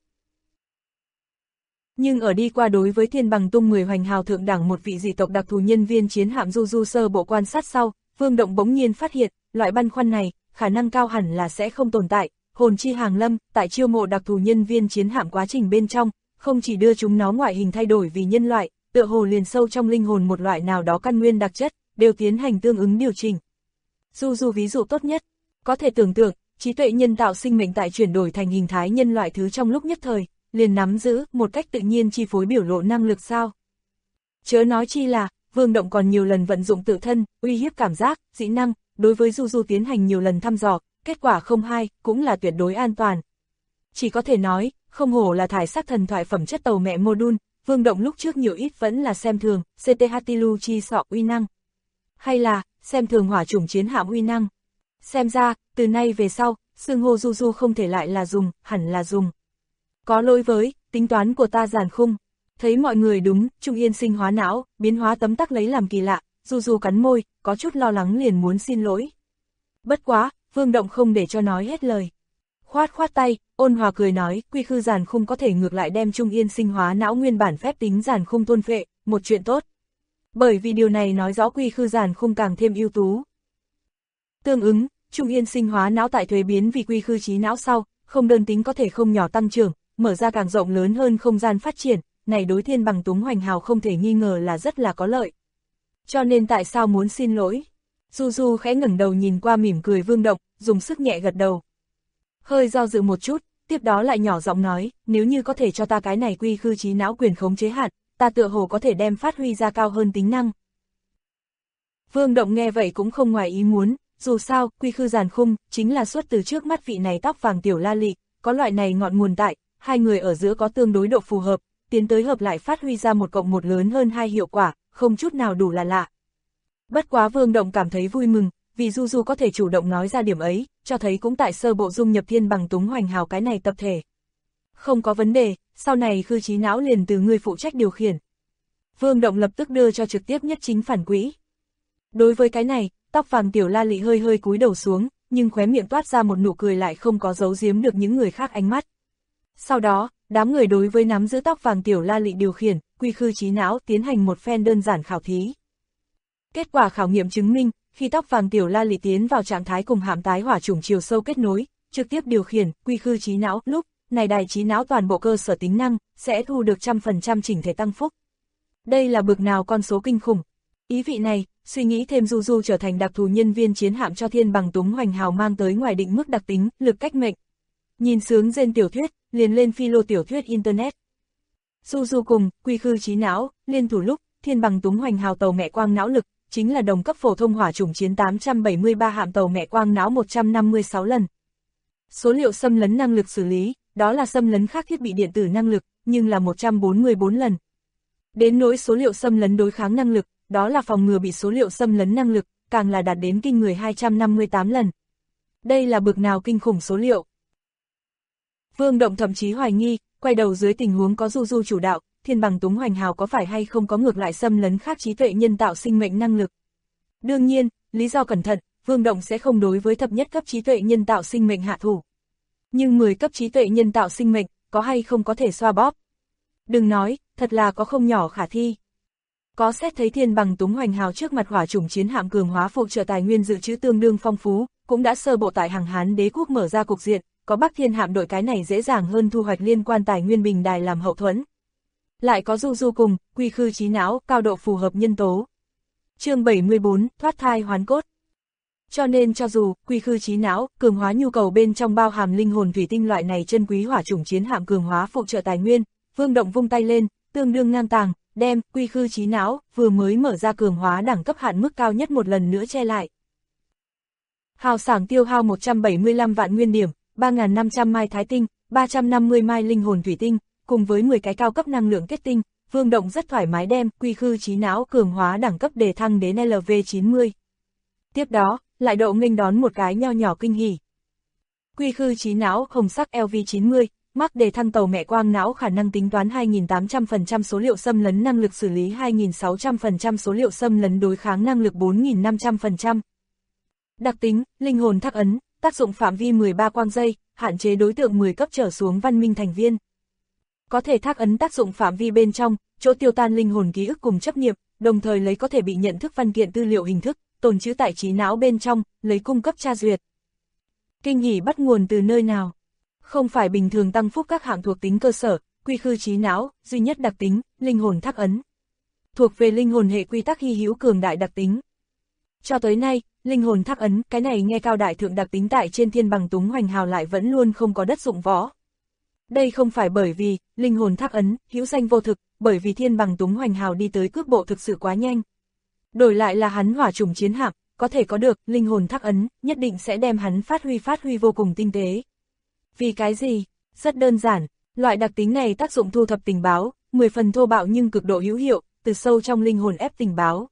Nhưng ở đi qua đối với thiên bằng tung 10 hoành hào thượng đẳng một vị dị tộc đặc thù nhân viên chiến hạm Du sơ bộ quan sát sau, Vương Động bỗng nhiên phát hiện, loại băn khoăn này, khả năng cao hẳn là sẽ không tồn tại. Hồn chi hàng lâm, tại chiêu mộ đặc thù nhân viên chiến hạm quá trình bên trong, không chỉ đưa chúng nó ngoại hình thay đổi vì nhân loại, tựa hồ liền sâu trong linh hồn một loại nào đó căn nguyên đặc chất, đều tiến hành tương ứng điều chỉnh. Du ví dụ tốt nhất, có thể tưởng tượng, trí tuệ nhân tạo sinh mệnh tại chuyển đổi thành hình thái nhân loại thứ trong lúc nhất thời, liền nắm giữ một cách tự nhiên chi phối biểu lộ năng lực sao. Chớ nói chi là, Vương Động còn nhiều lần vận dụng tự thân, uy hiếp cảm giác, dĩ năng, đối với Du tiến hành nhiều lần thăm dò, kết quả không hay, cũng là tuyệt đối an toàn. Chỉ có thể nói, không hổ là thải sắc thần thoại phẩm chất tàu mẹ module, Vương Động lúc trước nhiều ít vẫn là xem thường, CTHTLU chi sọ uy năng. Hay là, xem thường hỏa chủng chiến hạm uy năng. Xem ra, từ nay về sau, xưng hô Du không thể lại là dùng, hẳn là dùng. Có lỗi với, tính toán của ta giàn khung. Thấy mọi người đúng, Trung Yên sinh hóa não, biến hóa tấm tắc lấy làm kỳ lạ, Du cắn môi, có chút lo lắng liền muốn xin lỗi. Bất quá, Vương Động không để cho nói hết lời. Khoát tay, ôn hòa cười nói, quy khư giàn khung có thể ngược lại đem Trung Yên sinh hóa não nguyên bản phép tính giàn khung thôn phệ, một chuyện tốt. Bởi vì điều này nói rõ quy khư giàn khung càng thêm ưu tú. Tương ứng, Trung Yên sinh hóa não tại thuế biến vì quy khư trí não sau, không đơn tính có thể không nhỏ tăng trưởng, mở ra càng rộng lớn hơn không gian phát triển, này đối thiên bằng túng hoành hào không thể nghi ngờ là rất là có lợi. Cho nên tại sao muốn xin lỗi? Du khẽ ngẩng đầu nhìn qua mỉm cười Vương Động, dùng sức nhẹ gật đầu. Hơi do dự một chút, tiếp đó lại nhỏ giọng nói, nếu như có thể cho ta cái này quy khư trí não quyền khống chế hạn, ta tựa hồ có thể đem phát huy ra cao hơn tính năng. Vương Động nghe vậy cũng không ngoài ý muốn, dù sao, quy khư giàn khung, chính là xuất từ trước mắt vị này tóc vàng tiểu la lị, có loại này ngọn nguồn tại, hai người ở giữa có tương đối độ phù hợp, tiến tới hợp lại phát huy ra 1+1 lớn hơn 2 hiệu quả, không chút nào đủ là lạ. Bất quá Vương Động cảm thấy vui mừng, vì Du Du có thể chủ động nói ra điểm ấy, cho thấy cũng tại sơ bộ dung nhập Thiên Bằng Túng Hoành Hào cái này tập thể. Không có vấn đề, sau này Khư Trí Não liền từ ngươi phụ trách điều khiển. Vương Động lập tức đưa cho trực tiếp nhất chính phản quỹ. Đối với cái này, tóc vàng Tiểu La Lị hơi hơi cúi đầu xuống, nhưng khóe miệng toát ra một nụ cười lại không có giấu giếm được những người khác ánh mắt. Sau đó, đám người đối với nắm giữ tóc vàng Tiểu La Lị điều khiển, Quy Khư Trí Não tiến hành một phen đơn giản khảo thí. Kết quả khảo nghiệm chứng minh, khi tóc vàng Tiểu La Lị tiến vào trạng thái cùng hạm tái hỏa chủng chiều sâu kết nối, trực tiếp điều khiển Quy Khư Trí Não, lúc này đài trí não toàn bộ cơ sở tính năng sẽ thu được 100% chỉnh thể tăng phúc. Đây là bực nào con số kinh khủng. Ý vị này, suy nghĩ thêm Du Du trở thành đặc thù nhân viên chiến hạm cho Thiên Bằng Túng Hoành Hào mang tới ngoài định mức đặc tính, lực cách mệnh. Nhìn sướng rên tiểu thuyết, liền lên philo tiểu thuyết internet. Du Du cùng Quy Khư Trí Não liên thủ lúc Thiên Bằng Túng Hoành Hào tàu mẹ quang não lực chính là đồng cấp phổ thông hỏa chủng chiến 873 hạm tàu mẹ quang não 156 lần. Số liệu xâm lấn năng lực xử lý, đó là xâm lấn khác thiết bị điện tử năng lực, nhưng là 144 lần. Đến nỗi số liệu xâm lấn đối kháng năng lực, đó là phòng ngừa bị số liệu xâm lấn năng lực, càng là đạt đến kinh người 258 lần. Đây là bực nào kinh khủng số liệu. Vương Động thậm chí hoài nghi, quay đầu dưới tình huống có Du Du chủ đạo, Thiên Bằng Túng Hoành Hào có phải hay không có ngược lại xâm lấn khác trí tuệ nhân tạo sinh mệnh năng lực. Đương nhiên, lý do cẩn thận, Vương Động sẽ không đối với thập nhất cấp trí tuệ nhân tạo sinh mệnh hạ thủ. Nhưng 10 cấp trí tuệ nhân tạo sinh mệnh, có hay không có thể xoa bóp. Đừng nói, thật là có không nhỏ khả thi. Có xét thấy Thiên Bằng Túng Hoành Hào trước mặt hỏa chủng chiến hạm cường hóa phụ trợ tài nguyên dự trữ tương đương phong phú, cũng đã sơ bộ tại hàng Hán đế quốc mở ra cục diện, có Bắc Thiên hạm đội cái này dễ dàng hơn thu hoạch liên quan tài nguyên bình đài làm hậu thuẫn. Lại có Du Du cùng Quy Khư Trí Não cao độ phù hợp nhân tố. Chương 74, thoát thai hoán cốt. Cho nên cho dù Quy Khư Trí Não cường hóa nhu cầu bên trong bao hàm linh hồn thủy tinh loại này chân quý hỏa chủng chiến hạm cường hóa phụ trợ tài nguyên, Vương Động vung tay lên, tương đương ngang tàng, đem Quy Khư Trí Não vừa mới mở ra cường hóa đẳng cấp hạn mức cao nhất một lần nữa che lại. Hào sảng tiêu hao 175 vạn nguyên điểm, 3.500 mai thái tinh, 350 mai linh hồn thủy tinh, cùng với 10 cái cao cấp năng lượng kết tinh, Vương Động rất thoải mái đem Quy Khư Trí Não cường hóa đẳng cấp đề thăng đến LV90. Tiếp đó, lại độ nghênh đón một cái nho nhỏ kinh hỉ. Quy Khư Trí Não hồng sắc LV90, mắc đề thăng tàu mẹ quang não khả năng tính toán 2.800% số liệu xâm lấn năng lực xử lý 2.600% số liệu xâm lấn đối kháng năng lực 4.500%. Đặc tính, linh hồn thác ấn, tác dụng phạm vi 13 quang giây, hạn chế đối tượng 10 cấp trở xuống văn minh thành viên. Có thể thác ấn tác dụng phạm vi bên trong, chỗ tiêu tan linh hồn ký ức cùng chấp niệm, đồng thời lấy có thể bị nhận thức văn kiện tư liệu hình thức, tồn trữ tại trí não bên trong, lấy cung cấp tra duyệt. Kinh hỉ bắt nguồn từ nơi nào? Không phải bình thường tăng phúc các hạng thuộc tính cơ sở, Quy Khư Trí Não, duy nhất đặc tính, linh hồn thác ấn. Thuộc về linh hồn hệ quy tắc hy hữu cường đại đặc tính. Cho tới nay, linh hồn thác ấn, cái này nghe cao đại thượng đặc tính tại trên Thiên Bằng Túng Hoành Hào lại vẫn luôn không có đất dụng võ. Đây không phải bởi vì, linh hồn thác ấn, hữu danh vô thực, bởi vì Thiên Bằng Túng Hoành Hào đi tới cước bộ thực sự quá nhanh. Đổi lại là hắn hỏa chủng chiến hạm, có thể có được, linh hồn thác ấn, nhất định sẽ đem hắn phát huy vô cùng tinh tế. Vì cái gì? Rất đơn giản, loại đặc tính này tác dụng thu thập tình báo, 10 phần thô bạo nhưng cực độ hữu hiệu, từ sâu trong linh hồn ép tình báo.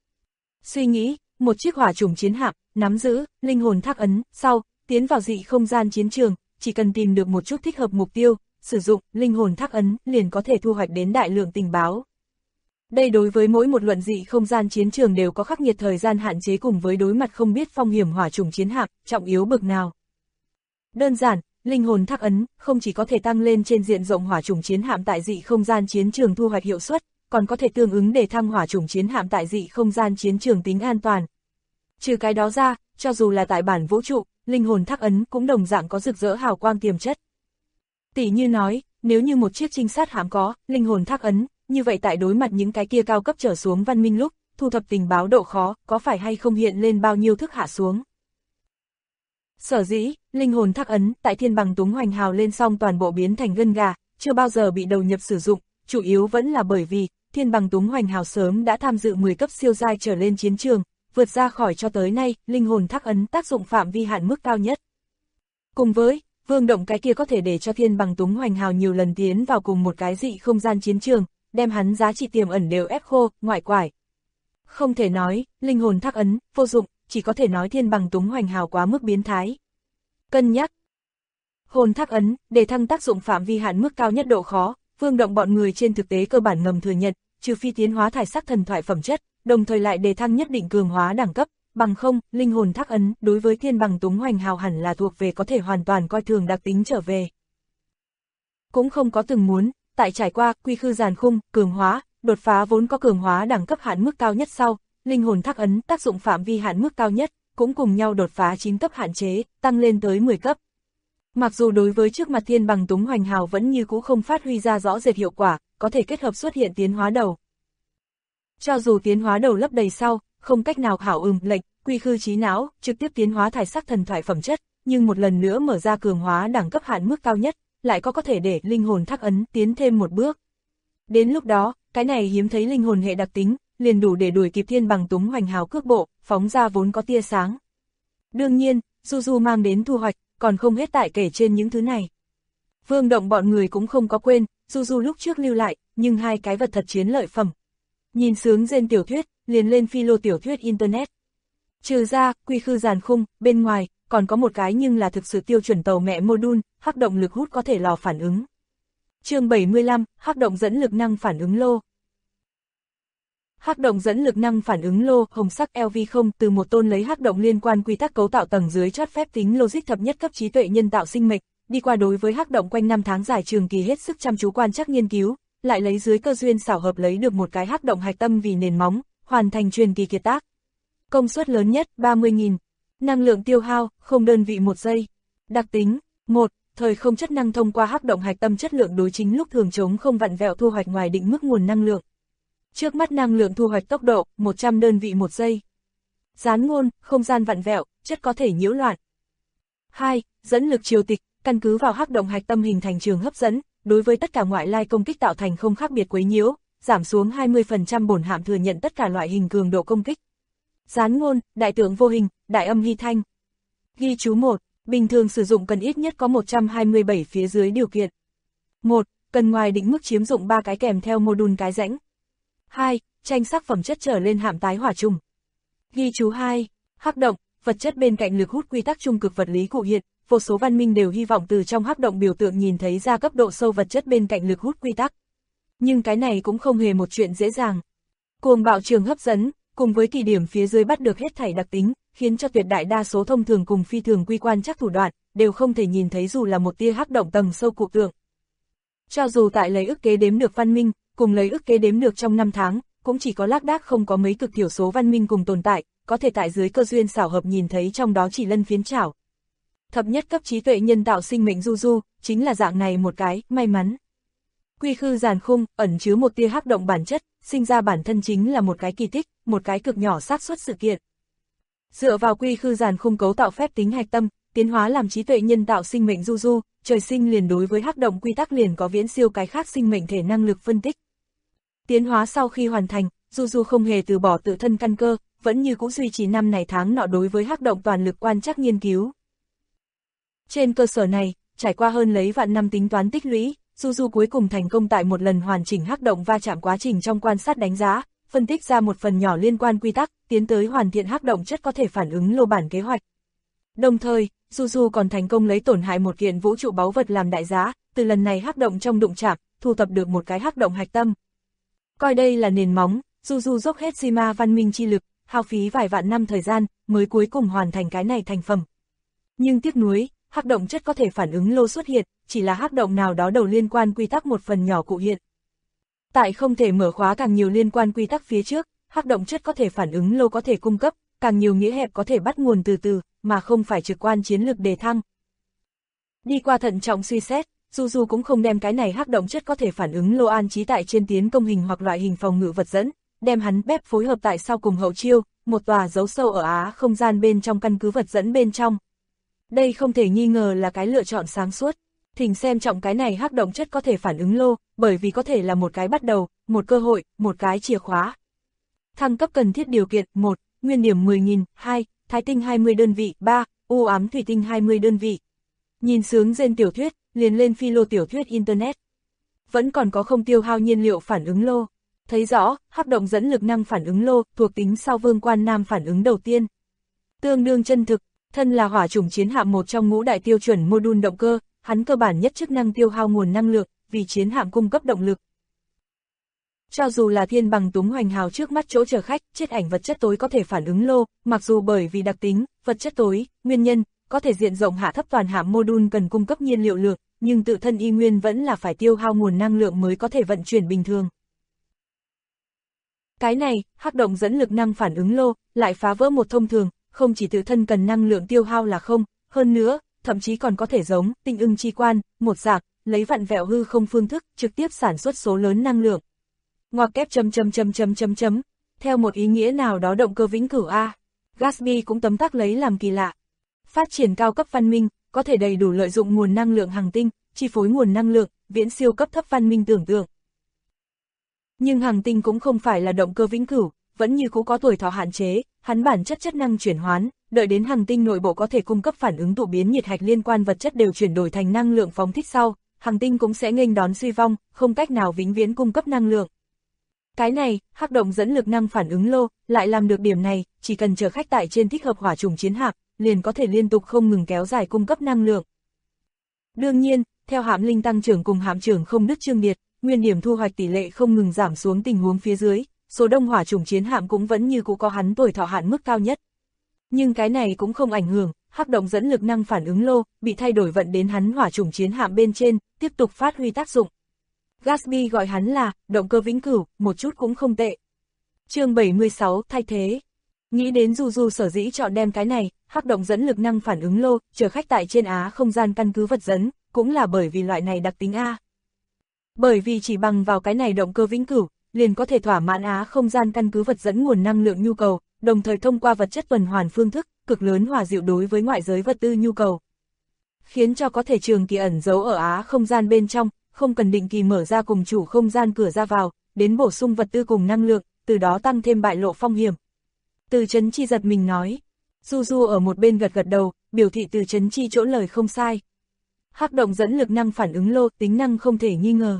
Suy nghĩ, một chiếc hỏa chủng chiến hạm, nắm giữ, linh hồn thác ấn, sau, tiến vào dị không gian chiến trường, chỉ cần tìm được một chút thích hợp mục tiêu, sử dụng, linh hồn thác ấn, liền có thể thu hoạch đến đại lượng tình báo. Đây đối với mỗi một luận dị không gian chiến trường đều có khắc nghiệt thời gian hạn chế cùng với đối mặt không biết phong hiểm hỏa chủng chiến hạm, trọng yếu bực nào. Đơn giản, linh hồn thác ấn, không chỉ có thể tăng lên trên diện rộng hỏa chủng chiến hạm tại dị không gian chiến trường thu hoạch hiệu suất, còn có thể tương ứng để thăng hỏa chủng chiến hạm tại dị không gian chiến trường tính an toàn. Trừ cái đó ra, cho dù là tại bản vũ trụ, linh hồn thác ấn cũng đồng dạng có rực rỡ hào quang tiềm chất. Tỷ như nói, nếu như một chiếc trinh sát hạm có linh hồn thác ấn, như vậy tại đối mặt những cái kia cao cấp trở xuống văn minh lúc, thu thập tình báo độ khó, có phải hay không hiện lên bao nhiêu thức hạ xuống. Sở dĩ, linh hồn thác ấn, tại Thiên Bằng Túng Hoành Hào lên xong toàn bộ biến thành gân gà, chưa bao giờ bị đầu nhập sử dụng, chủ yếu vẫn là bởi vì, Thiên Bằng Túng Hoành Hào sớm đã tham dự 10 cấp siêu giai trở lên chiến trường, vượt ra khỏi cho tới nay, linh hồn thác ấn tác dụng phạm vi hạn mức cao nhất. Cùng với, Vương Động cái kia có thể để cho Thiên Bằng Túng Hoành Hào nhiều lần tiến vào cùng một cái dị không gian chiến trường, đem hắn giá trị tiềm ẩn đều ép khô, ngoại quải. Không thể nói, linh hồn thác ấn, vô dụng, chỉ có thể nói Thiên Bằng Túng Hoành Hào quá mức biến thái. Cân nhắc. Hồn thác ấn, để thăng tác dụng phạm vi hạn mức cao nhất độ khó, Vương Động bọn người trên thực tế cơ bản ngầm thừa nhận, trừ phi tiến hóa thải sắc thần thoại phẩm chất, đồng thời lại đề thăng nhất định cường hóa đẳng cấp, bằng không, linh hồn thác ấn, đối với Thiên Bằng Túng Hoành Hào hẳn là thuộc về có thể hoàn toàn coi thường đặc tính trở về. Cũng không có từng muốn, tại trải qua quy khư giàn khung, cường hóa, đột phá vốn có cường hóa đẳng cấp hạn mức cao nhất sau, linh hồn thác ấn tác dụng phạm vi hạn mức cao nhất, cũng cùng nhau đột phá 9 cấp hạn chế, tăng lên tới 10 cấp. Mặc dù đối với trước mặt Thiên Bằng Túng Hoành Hào vẫn như cũ không phát huy ra rõ rệt hiệu quả, có thể kết hợp xuất hiện tiến hóa đầu. Cho dù tiến hóa đầu lấp đầy sau, không cách nào khảo lệnh, quy khư trí não, trực tiếp tiến hóa thải sắc thần thoại phẩm chất, nhưng một lần nữa mở ra cường hóa đẳng cấp hạn mức cao nhất, lại có thể để linh hồn thác ấn tiến thêm một bước. Đến lúc đó, cái này hiếm thấy linh hồn hệ đặc tính, liền đủ để đuổi kịp Thiên Bằng Túng Hoành Hào cước bộ, phóng ra vốn có tia sáng. Đương nhiên, Juju mang đến thu hoạch, còn không hết tại kể trên những thứ này. Vương Động bọn người cũng không có quên, Juju lúc trước lưu lại, nhưng hai cái vật thật chiến lợi phẩm. Nhìn sướng rên tiểu thuyết, liền lên philo tiểu thuyết Internet. Trừ ra, quy khư giàn khung, bên ngoài, còn có một cái nhưng là thực sự tiêu chuẩn tàu mẹ module, hắc động lực hút có thể lò phản ứng. Chương 75, hắc động dẫn lực năng phản ứng lô. Hắc động dẫn lực năng phản ứng lô, hồng sắc LV0 từ một tôn lấy hắc động liên quan quy tắc cấu tạo tầng dưới chót phép tính logic thập nhất cấp trí tuệ nhân tạo sinh mệnh, đi qua đối với hắc động quanh năm tháng dài trường kỳ hết sức chăm chú quan trắc nghiên cứu, lại lấy dưới cơ duyên xảo hợp lấy được một cái hắc động hạch tâm vì nền móng, hoàn thành truyền kỳ kiệt tác. Công suất lớn nhất 30.000, năng lượng tiêu hao không đơn vị 1 giây. Đặc tính 1. Thời không chất năng thông qua hắc động hạch tâm chất lượng đối chính lúc thường chống không vặn vẹo thu hoạch ngoài định mức nguồn năng lượng. Trước mắt năng lượng thu hoạch tốc độ 100 đơn vị 1 giây. Gián ngôn, không gian vặn vẹo, chất có thể nhiễu loạn. 2. Dẫn lực triều tịch, căn cứ vào hắc động hạch tâm hình thành trường hấp dẫn, đối với tất cả ngoại lai công kích tạo thành không khác biệt quấy nhiễu, giảm xuống 20% bổn hạm thừa nhận tất cả loại hình cường độ công kích. Gián ngôn, đại tượng vô hình, đại âm hy thanh. Ghi chú 1, bình thường sử dụng cần ít nhất có 127 phía dưới điều kiện. 1. Cần ngoài định mức chiếm dụng 3 cái kèm theo module cái rãnh. 2. Tranh sắc phẩm chất trở lên hạm tái hỏa trùng. Ghi chú 2. Hắc động, vật chất bên cạnh lực hút quy tắc trung cực vật lý cụ hiện, vô số văn minh đều hy vọng từ trong hắc động biểu tượng nhìn thấy ra cấp độ sâu vật chất bên cạnh lực hút quy tắc. Nhưng cái này cũng không hề một chuyện dễ dàng. Cuồng bạo trường hấp dẫn, cùng với kỳ điểm phía dưới bắt được hết thảy đặc tính, khiến cho tuyệt đại đa số thông thường cùng phi thường quy quan chắc thủ đoạn, đều không thể nhìn thấy dù là một tia hắc động tầng sâu cụ tượng. Cho dù tại lấy ức kế đếm được văn minh, cùng lấy ức kế đếm được trong 5 tháng, cũng chỉ có lác đác không có mấy cực thiểu số văn minh cùng tồn tại, có thể tại dưới cơ duyên xảo hợp nhìn thấy trong đó chỉ lân phiến chảo. Thập nhất cấp trí tuệ nhân tạo sinh mệnh Juju, chính là dạng này một cái, may mắn. Quy khư giàn khung, ẩn chứa một tia hắc động bản chất, sinh ra bản thân chính là một cái kỳ tích, một cái cực nhỏ xác suất sự kiện. Dựa vào quy khư giàn khung cấu tạo phép tính hạch tâm, tiến hóa làm trí tuệ nhân tạo sinh mệnh Juju, trời sinh liền đối với hắc động quy tắc liền có viễn siêu cái khác sinh mệnh thể năng lực phân tích. Tiến hóa sau khi hoàn thành, Juju không hề từ bỏ tự thân căn cơ, vẫn như cũ duy trì năm này tháng nọ đối với hắc động toàn lực quan trắc nghiên cứu. Trên cơ sở này, trải qua hơn lấy vạn năm tính toán tích lũy, Juju cuối cùng thành công tại một lần hoàn chỉnh hắc động va chạm quá trình trong quan sát đánh giá, phân tích ra một phần nhỏ liên quan quy tắc, tiến tới hoàn thiện hắc động chất có thể phản ứng lô bản kế hoạch. Đồng thời, Juju còn thành công lấy tổn hại một kiện vũ trụ báu vật làm đại giá, từ lần này hắc động trong đụng chạm, thu thập được một cái hắc động hạch tâm. Coi đây là nền móng, Juju dốc hết Sima văn minh chi lực, hao phí vài vạn năm thời gian, mới cuối cùng hoàn thành cái này thành phẩm. Nhưng tiếc nuối, hắc động chất có thể phản ứng lô xuất hiện, chỉ là hắc động nào đó đầu liên quan quy tắc một phần nhỏ cụ hiện. Tại không thể mở khóa càng nhiều liên quan quy tắc phía trước, hắc động chất có thể phản ứng lô có thể cung cấp, càng nhiều nghĩa hẹp có thể bắt nguồn từ từ, mà không phải trực quan chiến lược đề thăng. Đi qua thận trọng suy xét, Juju cũng không đem cái này hắc động chất có thể phản ứng lô an trí tại trên tiến công hình hoặc loại hình phòng ngự vật dẫn, đem hắn bếp phối hợp tại sau cùng hậu chiêu, một tòa giấu sâu ở Á không gian bên trong căn cứ vật dẫn bên trong. Đây không thể nghi ngờ là cái lựa chọn sáng suốt. Thỉnh xem trọng cái này hắc động chất có thể phản ứng lô, bởi vì có thể là một cái bắt đầu, một cơ hội, một cái chìa khóa. Thăng cấp cần thiết điều kiện: 1. Nguyên điểm 10.000, 2. Thái tinh 20 đơn vị, 3. U ám thủy tinh 20 đơn vị. Nhìn sướng gen tiểu thuyết, liền lên phi lô tiểu thuyết Internet. Vẫn còn có không tiêu hao nhiên liệu phản ứng lô. Thấy rõ, hắc động dẫn lực năng phản ứng lô thuộc tính sau Vương Quan Nam phản ứng đầu tiên. Tương đương chân thực, thân là hỏa chủng chiến hạm một trong ngũ đại tiêu chuẩn mô đun động cơ, hắn cơ bản nhất chức năng tiêu hao nguồn năng lượng, vì chiến hạm cung cấp động lực. Cho dù là thiên bằng túng hoành hào trước mắt chỗ chở khách, chết ảnh vật chất tối có thể phản ứng lô, mặc dù bởi vì đặc tính, vật chất tối, nguyên nhân, có thể diện rộng hạ thấp toàn hạm mô đun cần cung cấp nhiên liệu lượng, nhưng tự thân y nguyên vẫn là phải tiêu hao nguồn năng lượng mới có thể vận chuyển bình thường. Cái này, hắc động dẫn lực năng phản ứng lô, lại phá vỡ một thông thường, không chỉ tự thân cần năng lượng tiêu hao là không, hơn nữa, thậm chí còn có thể giống tinh ưng chi quan, một dạng, lấy vặn vẹo hư không phương thức, trực tiếp sản xuất số lớn năng lượng. Ngoặc kép chấm. Theo một ý nghĩa nào đó động cơ vĩnh cửu A. Gatsby cũng tấm tắc lấy làm kỳ lạ. Phát triển cao cấp văn minh, có thể đầy đủ lợi dụng nguồn năng lượng hành tinh, chi phối nguồn năng lượng, viễn siêu cấp thấp văn minh tưởng tượng. Nhưng hành tinh cũng không phải là động cơ vĩnh cửu, vẫn như cũ có tuổi thọ hạn chế, hắn bản chất năng chuyển hoán, đợi đến hành tinh nội bộ có thể cung cấp phản ứng tụ biến nhiệt hạch liên quan vật chất đều chuyển đổi thành năng lượng phóng thích sau, hành tinh cũng sẽ nghênh đón suy vong, không cách nào vĩnh viễn cung cấp năng lượng. Cái này, hắc động dẫn lực năng phản ứng lô, lại làm được điểm này, chỉ cần chở khách tại trên thích hợp hỏa chủng chiến hạm, liền có thể liên tục không ngừng kéo dài cung cấp năng lượng. Đương nhiên, theo hạm linh tăng trưởng cùng hạm trưởng không đứt chương điệt, nguyên điểm thu hoạch tỷ lệ không ngừng giảm xuống tình huống phía dưới, số đông hỏa chủng chiến hạm cũng vẫn như cũ có hắn tuổi thọ hạn mức cao nhất. Nhưng cái này cũng không ảnh hưởng, hắc động dẫn lực năng phản ứng lô, bị thay đổi vận đến hắn hỏa chủng chiến hạm bên trên, tiếp tục phát huy tác dụng. Gatsby gọi hắn là động cơ vĩnh cửu, một chút cũng không tệ. Chương 76, thay thế. Nghĩ đến Du sở dĩ chọn đem cái này, hắc động dẫn lực năng phản ứng lô, chở khách tại trên Á không gian căn cứ vật dẫn, cũng là bởi vì loại này đặc tính A. Bởi vì chỉ bằng vào cái này động cơ vĩnh cửu, liền có thể thỏa mãn Á không gian căn cứ vật dẫn nguồn năng lượng nhu cầu, đồng thời thông qua vật chất tuần hoàn phương thức, cực lớn hòa dịu đối với ngoại giới vật tư nhu cầu. Khiến cho có thể trường kỳ ẩn giấu ở Á không gian bên trong, không cần định kỳ mở ra cùng chủ không gian cửa ra vào, đến bổ sung vật tư cùng năng lượng, từ đó tăng thêm bại lộ phong hiểm. Từ Chấn Chi giật mình nói. Du ở một bên gật đầu, biểu thị Từ Chấn Chi chỗ lời không sai. Hắc động dẫn lực năng phản ứng lô, tính năng không thể nghi ngờ.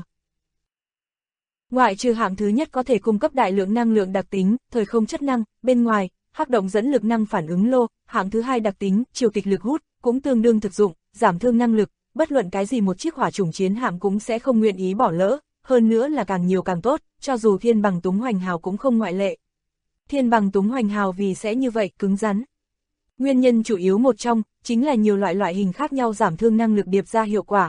Ngoại trừ hạng thứ nhất có thể cung cấp đại lượng năng lượng đặc tính, thời không chất năng, bên ngoài, hắc động dẫn lực năng phản ứng lô, hạng thứ hai đặc tính, chiều kịch lực hút, cũng tương đương thực dụng, giảm thương năng lực, bất luận cái gì một chiếc hỏa chủng chiến hạm cũng sẽ không nguyện ý bỏ lỡ, hơn nữa là càng nhiều càng tốt, cho dù thiên bằng túng hoành hào cũng không ngoại lệ. Thiên bằng túng hoành hào vì sẽ như vậy, cứng rắn. Nguyên nhân chủ yếu một trong, chính là nhiều loại hình khác nhau giảm thương năng lực điệp ra hiệu quả.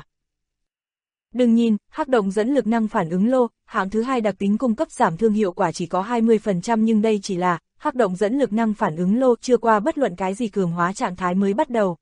Đừng nhìn, hắc động dẫn lực năng phản ứng lô, hạng thứ hai đặc tính cung cấp giảm thương hiệu quả chỉ có 20% nhưng đây chỉ là, hắc động dẫn lực năng phản ứng lô chưa qua bất luận cái gì cường hóa trạng thái mới bắt đầu.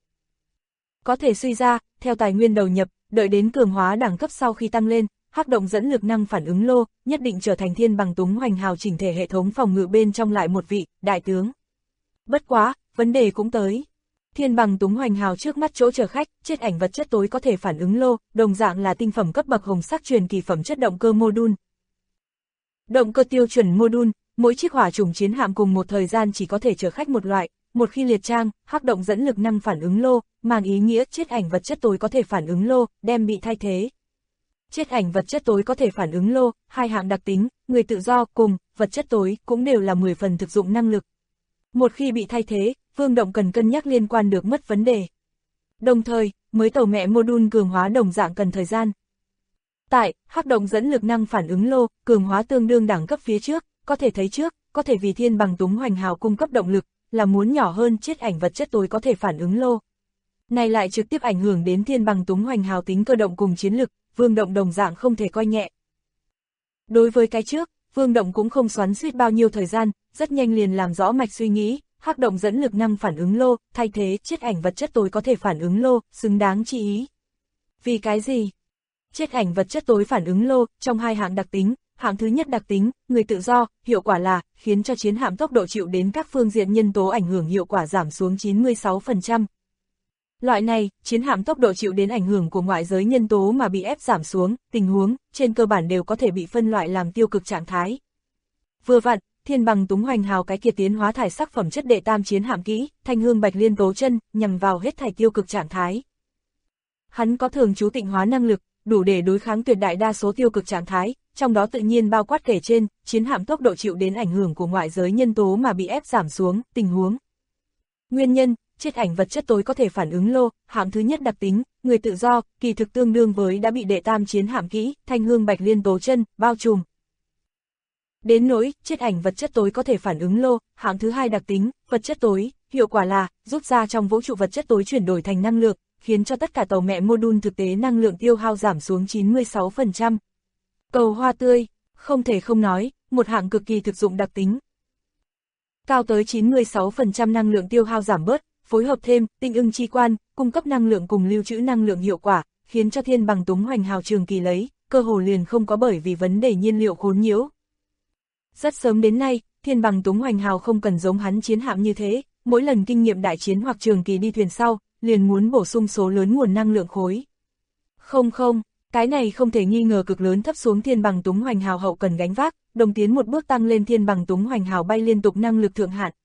Có thể suy ra, theo tài nguyên đầu nhập, đợi đến cường hóa đẳng cấp sau khi tăng lên, hắc động dẫn lực năng phản ứng lô, nhất định trở thành thiên bằng túng hoành hào chỉnh thể hệ thống phòng ngự bên trong lại một vị, đại tướng. Bất quá, vấn đề cũng tới. Thiên bằng túng hoành hào trước mắt chỗ chở khách, chết ảnh vật chất tối có thể phản ứng lô, đồng dạng là tinh phẩm cấp bậc hồng sắc truyền kỳ phẩm chất động cơ mô đun. Động cơ tiêu chuẩn mô đun, mỗi chiếc hỏa chủng chiến hạm cùng một thời gian chỉ có thể chở khách một loại, một khi liệt trang, hắc động dẫn lực năng phản ứng lô, mang ý nghĩa chết ảnh vật chất tối có thể phản ứng lô, đem bị thay thế. Chết ảnh vật chất tối có thể phản ứng lô, hai hạng đặc tính, người tự do cùng vật chất tối cũng đều là 10 phần thực dụng năng lực. Một khi bị thay thế, Vương Động cần cân nhắc liên quan được mất vấn đề. Đồng thời, mới tàu mẹ mô đun cường hóa đồng dạng cần thời gian. Tại, hắc động dẫn lực năng phản ứng lô, cường hóa tương đương đẳng cấp phía trước, có thể thấy trước, có thể vì thiên bằng túng hoành hào cung cấp động lực, là muốn nhỏ hơn chết ảnh vật chất tối có thể phản ứng lô. Này lại trực tiếp ảnh hưởng đến thiên bằng túng hoành hào tính cơ động cùng chiến lực, Vương Động đồng dạng không thể coi nhẹ. Đối với cái trước, Vương Động cũng không xoắn xuýt bao nhiêu thời gian, rất nhanh liền làm rõ mạch suy nghĩ, hắc động dẫn lực năng phản ứng lô, thay thế chết ảnh vật chất tối có thể phản ứng lô, xứng đáng chi ý. Vì cái gì? Chết ảnh vật chất tối phản ứng lô, trong hai hạng đặc tính, hạng thứ nhất đặc tính, người tự do, hiệu quả là, khiến cho chiến hạm tốc độ chịu đến các phương diện nhân tố ảnh hưởng hiệu quả giảm xuống 96%. Loại này, chiến hạm tốc độ chịu đến ảnh hưởng của ngoại giới nhân tố mà bị ép giảm xuống, tình huống, trên cơ bản đều có thể bị phân loại làm tiêu cực trạng thái. Vừa vặn, thiên bằng túng hoành hào cái kia tiến hóa thải sắc phẩm chất đệ tam chiến hạm kỹ, thanh hương bạch liên tố chân, nhằm vào hết thảy tiêu cực trạng thái. Hắn có thường trú tịnh hóa năng lực, đủ để đối kháng tuyệt đại đa số tiêu cực trạng thái, trong đó tự nhiên bao quát kể trên, chiến hạm tốc độ chịu đến ảnh hưởng của ngoại giới nhân tố mà bị ép giảm xuống, tình huống. Nguyên nhân, chiết ảnh vật chất tối có thể phản ứng lô, hạng thứ nhất đặc tính, người tự do, kỳ thực tương đương với đã bị đệ tam chiến hạm kỹ, thanh hương bạch liên tố chân, bao trùm. Đến nỗi, chiết ảnh vật chất tối có thể phản ứng lô, hạng thứ hai đặc tính, vật chất tối, hiệu quả là, rút ra trong vũ trụ vật chất tối chuyển đổi thành năng lượng, khiến cho tất cả tàu mẹ module thực tế năng lượng tiêu hao giảm xuống 96%. Cầu hoa tươi, không thể không nói, một hạng cực kỳ thực dụng đặc tính. Cao tới 96% năng lượng tiêu hao giảm bớt, phối hợp thêm, tinh ưng chi quan, cung cấp năng lượng cùng lưu trữ năng lượng hiệu quả, khiến cho thiên bằng túng hoành hào trường kỳ lấy, cơ hồ liền không có bởi vì vấn đề nhiên liệu khốn nhiễu. Rất sớm đến nay, thiên bằng túng hoành hào không cần giống hắn chiến hạm như thế, mỗi lần kinh nghiệm đại chiến hoặc trường kỳ đi thuyền sau, liền muốn bổ sung số lớn nguồn năng lượng khối. Không, cái này không thể nghi ngờ cực lớn thấp xuống thiên bằng túng hoành hào hậu cần gánh vác, đồng tiến một bước tăng lên thiên bằng túng hoành hào bay liên tục năng lực thượng hạn.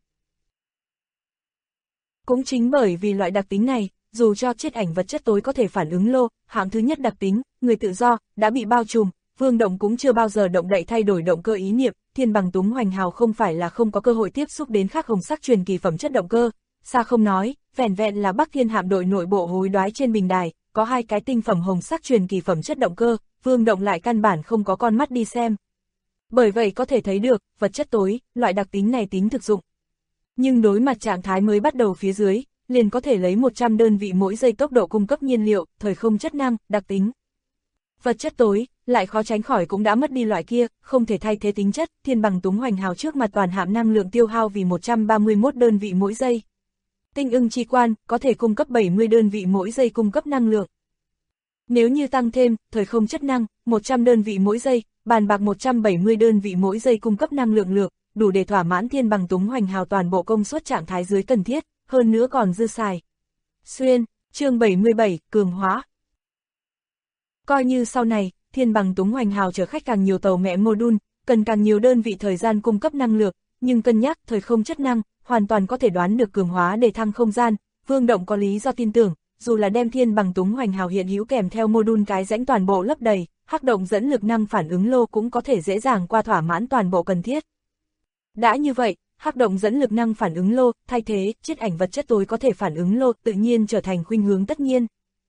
Cũng chính bởi vì loại đặc tính này, dù cho chiết ảnh vật chất tối có thể phản ứng lô, hạng thứ nhất đặc tính, người tự do, đã bị bao trùm, Vương Động cũng chưa bao giờ động đậy thay đổi động cơ ý niệm, thiên bằng túng hoành hào không phải là không có cơ hội tiếp xúc đến khắc hồng sắc truyền kỳ phẩm chất động cơ, xa không nói, vẻn vẹn là Bắc Thiên hạm đội nội bộ hối đoái trên bình đài, có 2 cái tinh phẩm hồng sắc truyền kỳ phẩm chất động cơ, Vương Động lại căn bản không có con mắt đi xem. Bởi vậy có thể thấy được, vật chất tối, loại đặc tính này tính thực dụng. Nhưng đối mặt trạng thái mới bắt đầu phía dưới, liền có thể lấy 100 đơn vị mỗi giây tốc độ cung cấp nhiên liệu, thời không chất năng, đặc tính. Vật chất tối, lại khó tránh khỏi cũng đã mất đi loại kia, không thể thay thế tính chất, thiên bằng túng hoành hào trước mặt toàn hạm năng lượng tiêu hao vì 131 đơn vị mỗi giây. Tinh ưng chi quan, có thể cung cấp 70 đơn vị mỗi giây cung cấp năng lượng. Nếu như tăng thêm, thời không chất năng, 100 đơn vị mỗi giây, bàn bạc 170 đơn vị mỗi giây cung cấp năng lượng lượng, đủ để thỏa mãn thiên bằng túng hoành hào toàn bộ công suất trạng thái dưới cần thiết, hơn nữa còn dư xài. Xuyên, chương 77, cường hóa. Coi như sau này, thiên bằng túng hoành hào chở khách càng nhiều tàu mẹ module, cần càng nhiều đơn vị thời gian cung cấp năng lượng, nhưng cân nhắc thời không chất năng, hoàn toàn có thể đoán được cường hóa để thăng không gian, Vương Động có lý do tin tưởng, dù là đem thiên bằng túng hoành hào hiện hữu kèm theo module cái rãnh toàn bộ lấp đầy, hắc động dẫn lực năng phản ứng lô cũng có thể dễ dàng qua thỏa mãn toàn bộ cần thiết. Đã như vậy, hắc động dẫn lực năng phản ứng lô, thay thế, chiết ảnh vật chất tối có thể phản ứng lô tự nhiên trở thành khuynh hướng tất nhiên.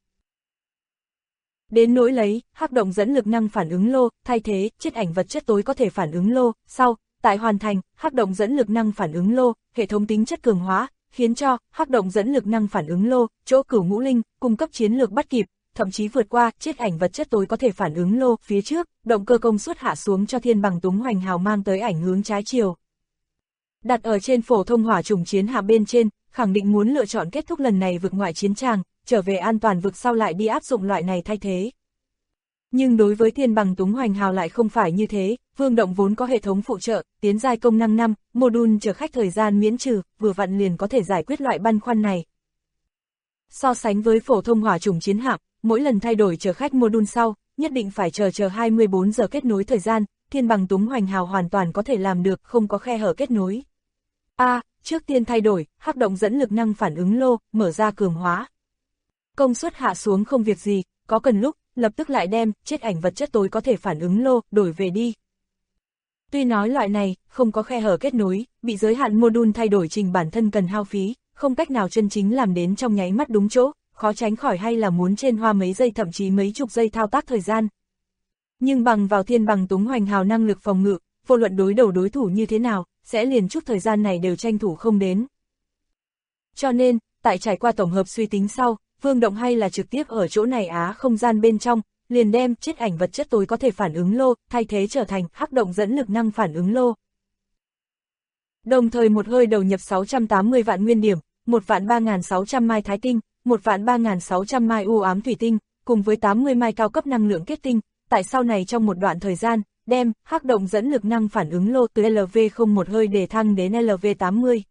Đến nỗi lấy, hắc động dẫn lực năng phản ứng lô, thay thế, chiết ảnh vật chất tối có thể phản ứng lô, sau, tại hoàn thành, hắc động dẫn lực năng phản ứng lô, hệ thống tính chất cường hóa, khiến cho, hắc động dẫn lực năng phản ứng lô, chỗ cửu ngũ linh, cung cấp chiến lược bắt kịp, thậm chí vượt qua, chiết ảnh vật chất tối có thể phản ứng lô, phía trước, động cơ công suất hạ xuống cho thiên bằng túng hoành hào mang tới ảnh hướng trái chiều. Đặt ở trên phổ thông hỏa trùng chiến hạm bên trên, khẳng định muốn lựa chọn kết thúc lần này vực ngoại chiến tràng, trở về an toàn vực sau lại đi áp dụng loại này thay thế. Nhưng đối với thiên bằng túng hoành hào lại không phải như thế, Vương Động vốn có hệ thống phụ trợ, tiến giai công năng 5, module chở khách thời gian miễn trừ, vừa vặn liền có thể giải quyết loại băn khoăn này. So sánh với phổ thông hỏa trùng chiến hạm, mỗi lần thay đổi chở khách module sau, nhất định phải chờ 24 giờ kết nối thời gian, thiên bằng túng hoành hào hoàn toàn có thể làm được, không có khe hở kết nối. Trước tiên thay đổi, hắc động dẫn lực năng phản ứng lô, mở ra cường hóa. Công suất hạ xuống không việc gì, có cần lúc, lập tức lại đem, chiết ảnh vật chất tối có thể phản ứng lô, đổi về đi. Tuy nói loại này, không có khe hở kết nối, bị giới hạn module thay đổi trình bản thân cần hao phí, không cách nào chân chính làm đến trong nháy mắt đúng chỗ, khó tránh khỏi hay là muốn trên hoa mấy giây thậm chí mấy chục giây thao tác thời gian. Nhưng bằng vào thiên bằng túng hoành hào năng lực phòng ngự, vô luận đối đầu đối thủ như thế nào, sẽ liền chút thời gian này đều tranh thủ không đến. Cho nên, tại trải qua tổng hợp suy tính sau, Vương Động hay là trực tiếp ở chỗ này không gian bên trong, liền đem chiết ảnh vật chất tối có thể phản ứng lô, thay thế trở thành hắc động dẫn lực năng phản ứng lô. Đồng thời một hơi đầu nhập 680 vạn nguyên điểm, 1.3600 mai thái tinh, 1.3600 mai u ám thủy tinh, cùng với 80 mai cao cấp năng lượng kết tinh, tại sau này trong một đoạn thời gian, đem hắc động dẫn lực năng phản ứng lô từ LV01 hơi đề thăng đến LV80.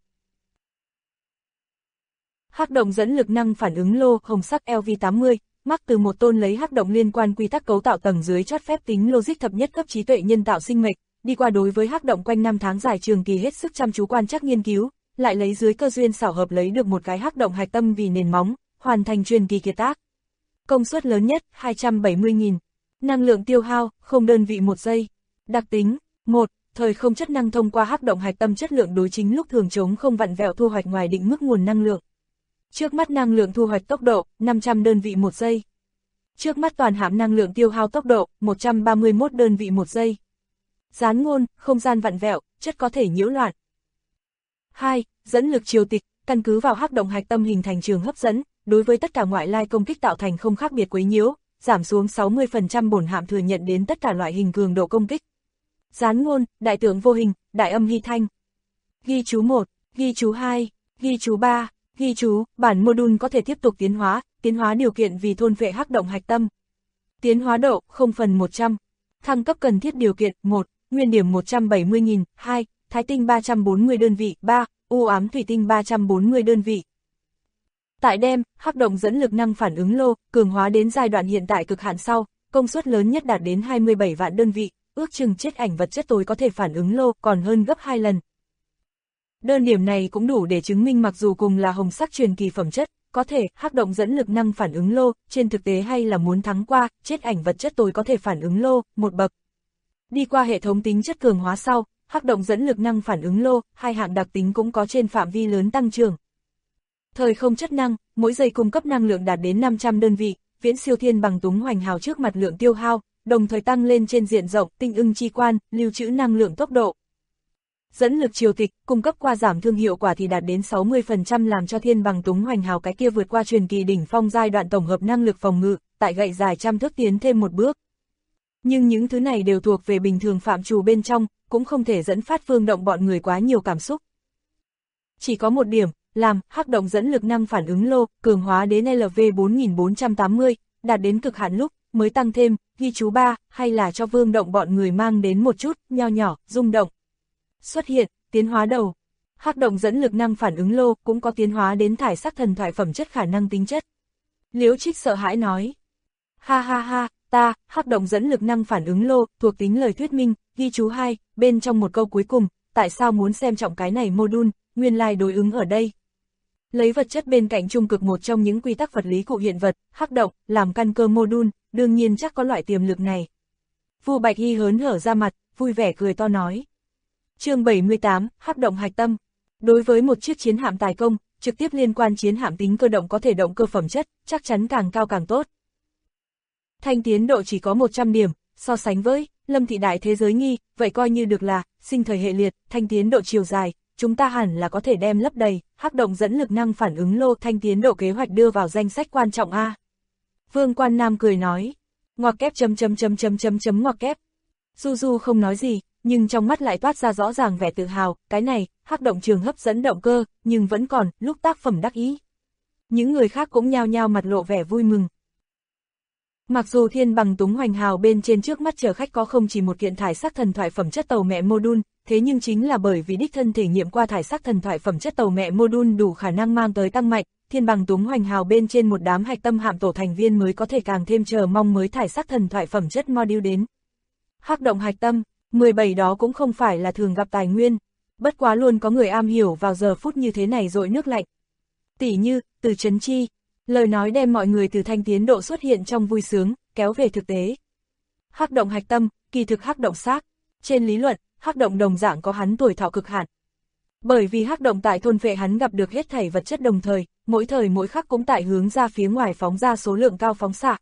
Hắc động dẫn lực năng phản ứng lô hồng sắc LV80, mắc từ một tôn lấy hắc động liên quan quy tắc cấu tạo tầng dưới chót phép tính logic thập nhất cấp trí tuệ nhân tạo sinh mệnh, đi qua đối với hắc động quanh năm tháng dài trường kỳ hết sức chăm chú quan trắc nghiên cứu, lại lấy dưới cơ duyên xảo hợp lấy được một cái hắc động hạch tâm vì nền móng, hoàn thành truyền kỳ kiệt tác. Công suất lớn nhất, 270.000. Năng lượng tiêu hao, không đơn vị 1 giây. Đặc tính, 1. Thời không chất năng thông qua hắc động hạch tâm chất lượng đối chính lúc thường chống không vặn vẹo thu hoạch ngoài định mức nguồn năng lượng. Trước mắt năng lượng thu hoạch tốc độ, 500 đơn vị 1 giây. Trước mắt toàn hàm năng lượng tiêu hao tốc độ, 131 đơn vị 1 giây. Gián ngôn, không gian vặn vẹo, chất có thể nhiễu loạn. 2. Dẫn lực chiều tịch, căn cứ vào hắc động hạch tâm hình thành trường hấp dẫn, đối với tất cả ngoại lai công kích tạo thành không khác biệt quấy nhiễu, giảm xuống 60% bổn hạm thừa nhận đến tất cả loại hình cường độ công kích. Gián ngôn, đại tượng vô hình, đại âm hy thanh. Ghi chú 1, ghi chú 2, ghi chú 3, ghi chú, bản module có thể tiếp tục tiến hóa điều kiện vì thôn phệ hắc động hạch tâm. Tiến hóa độ, 0/100. Thăng cấp cần thiết điều kiện, 1, nguyên điểm 170.000, 2, thái tinh 340 đơn vị, 3, u ám thủy tinh 340 đơn vị. Tại đem, hắc động dẫn lực năng phản ứng lô, cường hóa đến giai đoạn hiện tại cực hạn sau, công suất lớn nhất đạt đến 27 vạn đơn vị, ước chừng chết ảnh vật chất tối có thể phản ứng lô còn hơn gấp 2 lần. Đơn điểm này cũng đủ để chứng minh mặc dù cùng là hồng sắc truyền kỳ phẩm chất, có thể hắc động dẫn lực năng phản ứng lô, trên thực tế hay là muốn thắng qua, chết ảnh vật chất tối có thể phản ứng lô, một bậc. Đi qua hệ thống tính chất cường hóa sau, hắc động dẫn lực năng phản ứng lô, hai hạng đặc tính cũng có trên phạm vi lớn tăng trưởng. Thời không chất năng, mỗi giây cung cấp năng lượng đạt đến 500 đơn vị, viễn siêu thiên bằng túng hoành hào trước mặt lượng tiêu hao, đồng thời tăng lên trên diện rộng tinh ưng chi quan, lưu trữ năng lượng tốc độ. Dẫn lực chiều tịch, cung cấp qua giảm thương hiệu quả thì đạt đến 60% làm cho thiên bằng túng hoành hào cái kia vượt qua truyền kỳ đỉnh phong giai đoạn tổng hợp năng lực phòng ngự, tại gậy dài trăm thước tiến thêm một bước. Nhưng những thứ này đều thuộc về bình thường phạm trù bên trong, cũng không thể dẫn phát Vương Động bọn người quá nhiều cảm xúc. Chỉ có một điểm, làm hắc động dẫn lực năng phản ứng lô, cường hóa đến LV4480, đạt đến cực hạn lúc, mới tăng thêm, ghi chú 3, hay là cho Vương Động bọn người mang đến một chút, nho nhỏ, rung động. Xuất hiện, tiến hóa đầu. Hắc động dẫn lực năng phản ứng lô cũng có tiến hóa đến thải sắc thần thoại phẩm chất khả năng tính chất. Liễu Trích sợ hãi nói. Ha ha ha, ta, hắc động dẫn lực năng phản ứng lô, thuộc tính lời thuyết minh, ghi chú 2, bên trong một câu cuối cùng, tại sao muốn xem trọng cái này module, nguyên lai đối ứng ở đây. Lấy vật chất bên cạnh trung cực một trong những quy tắc vật lý cụ hiện vật, hắc động, làm căn cơ module, đương nhiên chắc có loại tiềm lực này. Vu Bạch Hy hớn hở ra mặt, vui vẻ cười to nói. Chương 78, hắc động hạch tâm. Đối với một chiếc chiến hạm tài công, trực tiếp liên quan chiến hạm tính cơ động có thể động cơ phẩm chất, chắc chắn càng cao càng tốt. Thanh tiến độ chỉ có 100 điểm, so sánh với Lâm Thị Đại Thế Giới Nghi, vậy coi như được là sinh thời hệ liệt, thanh tiến độ chiều dài, chúng ta hẳn là có thể đem lấp đầy, hắc động dẫn lực năng phản ứng lô thanh tiến độ kế hoạch đưa vào danh sách quan trọng A. Vương Quan Nam cười nói, ngoặc kép ngoặc kép. Du không nói gì, nhưng trong mắt lại toát ra rõ ràng vẻ tự hào, cái này, hắc động trường hấp dẫn động cơ, nhưng vẫn còn, lúc tác phẩm đắc ý. Những người khác cũng nhao nhao mặt lộ vẻ vui mừng. Mặc dù thiên bằng túng hoành hào bên trên trước mắt chở khách có không chỉ một kiện thải sắc thần thoại phẩm chất tàu mẹ module, thế nhưng chính là bởi vì đích thân thể nghiệm qua thải sắc thần thoại phẩm chất tàu mẹ module đủ khả năng mang tới tăng mạnh, thiên bằng túng hoành hào bên trên một đám hạch tâm hạm tổ thành viên mới có thể càng thêm chờ mong mới thải sắc thần thoại phẩm chất module đến. Hắc động hạch tâm, 17 đó cũng không phải là thường gặp tài nguyên, bất quá luôn có người am hiểu vào giờ phút như thế này dội nước lạnh. Tỷ như, Từ Chấn Chi, lời nói đem mọi người từ thanh tiến độ xuất hiện trong vui sướng, kéo về thực tế. Hắc động hạch tâm, kỳ thực hắc động xác, trên lý luận, hắc động đồng dạng có hắn tuổi thọ cực hạn. Bởi vì hắc động tại thôn phệ hắn gặp được hết thảy vật chất đồng thời mỗi khắc cũng tại hướng ra phía ngoài phóng ra số lượng cao phóng xạ.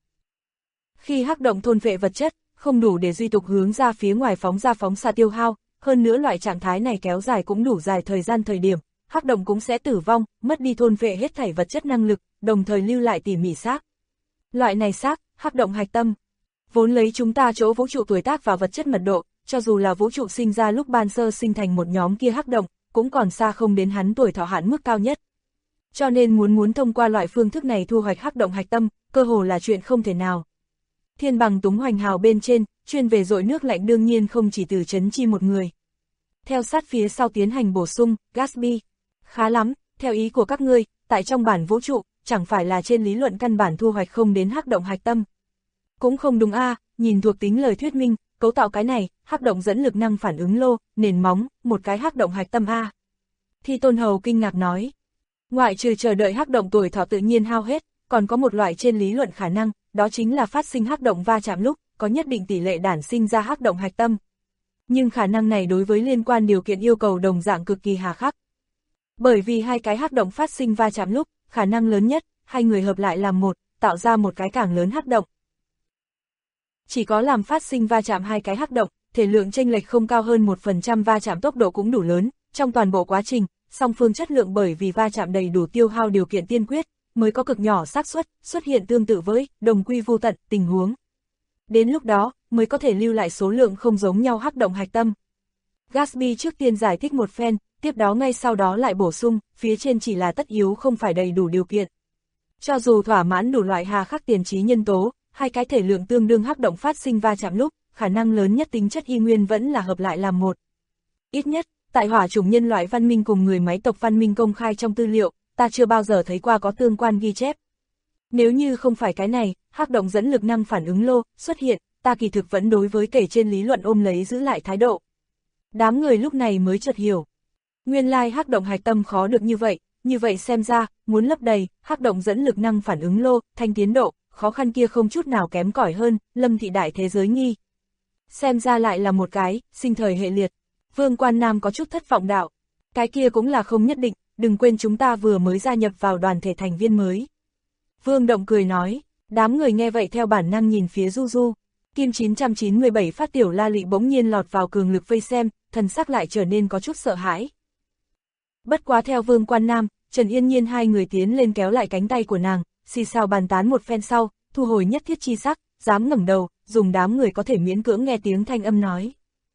Khi hắc động thôn phệ vật chất, không đủ để duy tục hướng ra phía ngoài phóng ra phóng xạ tiêu hao, hơn nữa loại trạng thái này kéo dài cũng đủ dài thời điểm, hắc động cũng sẽ tử vong, mất đi thôn phệ hết thảy vật chất năng lực, đồng thời lưu lại tỉ mỉ xác. Loại này xác, hắc động hạch tâm, vốn lấy chúng ta chỗ vũ trụ tuổi tác và vật chất mật độ, cho dù là vũ trụ sinh ra lúc ban sơ sinh thành một nhóm kia hắc động, cũng còn xa không đến hắn tuổi thọ hạn mức cao nhất. Cho nên muốn thông qua loại phương thức này thu hoạch hắc động hạch tâm, cơ hồ là chuyện không thể nào. Thiên bằng túng hoành hào bên trên, chuyên về dội nước lạnh đương nhiên không chỉ Từ Chấn Chi một người. Theo sát phía sau tiến hành bổ sung, Gatsby. Khá lắm, theo ý của các ngươi, tại trong bản vũ trụ, chẳng phải là trên lý luận căn bản thu hoạch không đến hắc động hạch tâm. Cũng không đúng a, nhìn thuộc tính lời thuyết minh, cấu tạo cái này, hắc động dẫn lực năng phản ứng lô, nền móng, một cái hắc động hạch tâm a. Thi Tôn Hầu kinh ngạc nói. Ngoại trừ chờ đợi hắc động tuổi thọ tự nhiên hao hết, còn có một loại trên lý luận khả năng, đó chính là phát sinh hắc động va chạm lúc, có nhất định tỷ lệ đản sinh ra hắc động hạch tâm. Nhưng khả năng này đối với liên quan điều kiện yêu cầu đồng dạng cực kỳ hà khắc. Bởi vì hai cái hắc động phát sinh va chạm lúc, khả năng lớn nhất, hai người hợp lại làm một, tạo ra một cái càng lớn hắc động. Chỉ có làm phát sinh va chạm hai cái hắc động, thể lượng chênh lệch không cao hơn 1% va chạm tốc độ cũng đủ lớn, trong toàn bộ quá trình, song phương chất lượng bởi vì va chạm đầy đủ tiêu hao điều kiện tiên quyết, mới có cực nhỏ xác suất xuất hiện tương tự với đồng quy vô tận tình huống. Đến lúc đó, mới có thể lưu lại số lượng không giống nhau hắc động hạch tâm. Gatsby trước tiên giải thích một phen, tiếp đó ngay sau đó lại bổ sung, phía trên chỉ là tất yếu không phải đầy đủ điều kiện. Cho dù thỏa mãn đủ loại hà khắc tiền trí nhân tố, hai cái thể lượng tương đương hắc động phát sinh va chạm lúc, khả năng lớn nhất tính chất y nguyên vẫn là hợp lại làm một. Ít nhất, tại hỏa chủng nhân loại văn minh cùng người máy tộc văn minh công khai trong tư liệu, ta chưa bao giờ thấy qua có tương quan ghi chép. Nếu như không phải cái này, hắc động dẫn lực năng phản ứng lô xuất hiện, ta kỳ thực vẫn đối với kể trên lý luận ôm lấy giữ lại thái độ. Đám người lúc này mới chợt hiểu. Nguyên lai hắc động hạch tâm khó được như vậy xem ra, muốn lấp đầy, hắc động dẫn lực năng phản ứng lô, thanh tiến độ, khó khăn kia không chút nào kém cỏi hơn, Lâm thị đại thế giới nghi. Xem ra lại là một cái, sinh thời hệ liệt. Vương Quan Nam có chút thất vọng đạo. Cái kia cũng là không nhất định, đừng quên chúng ta vừa mới gia nhập vào đoàn thể thành viên mới. Vương Động cười nói, đám người nghe vậy theo bản năng nhìn phía Du Du. Kim 997 phát tiểu La Lị bỗng nhiên lọt vào cường lực vây xem, thần sắc lại trở nên có chút sợ hãi. Bất quá theo Vương Quan Nam, Trần Yên Nhiên hai người tiến lên kéo lại cánh tay của nàng, xì xào bàn tán một phen sau, thu hồi nhất thiết chi sắc, dám ngẩng đầu, dùng đám người có thể miễn cưỡng nghe tiếng thanh âm nói.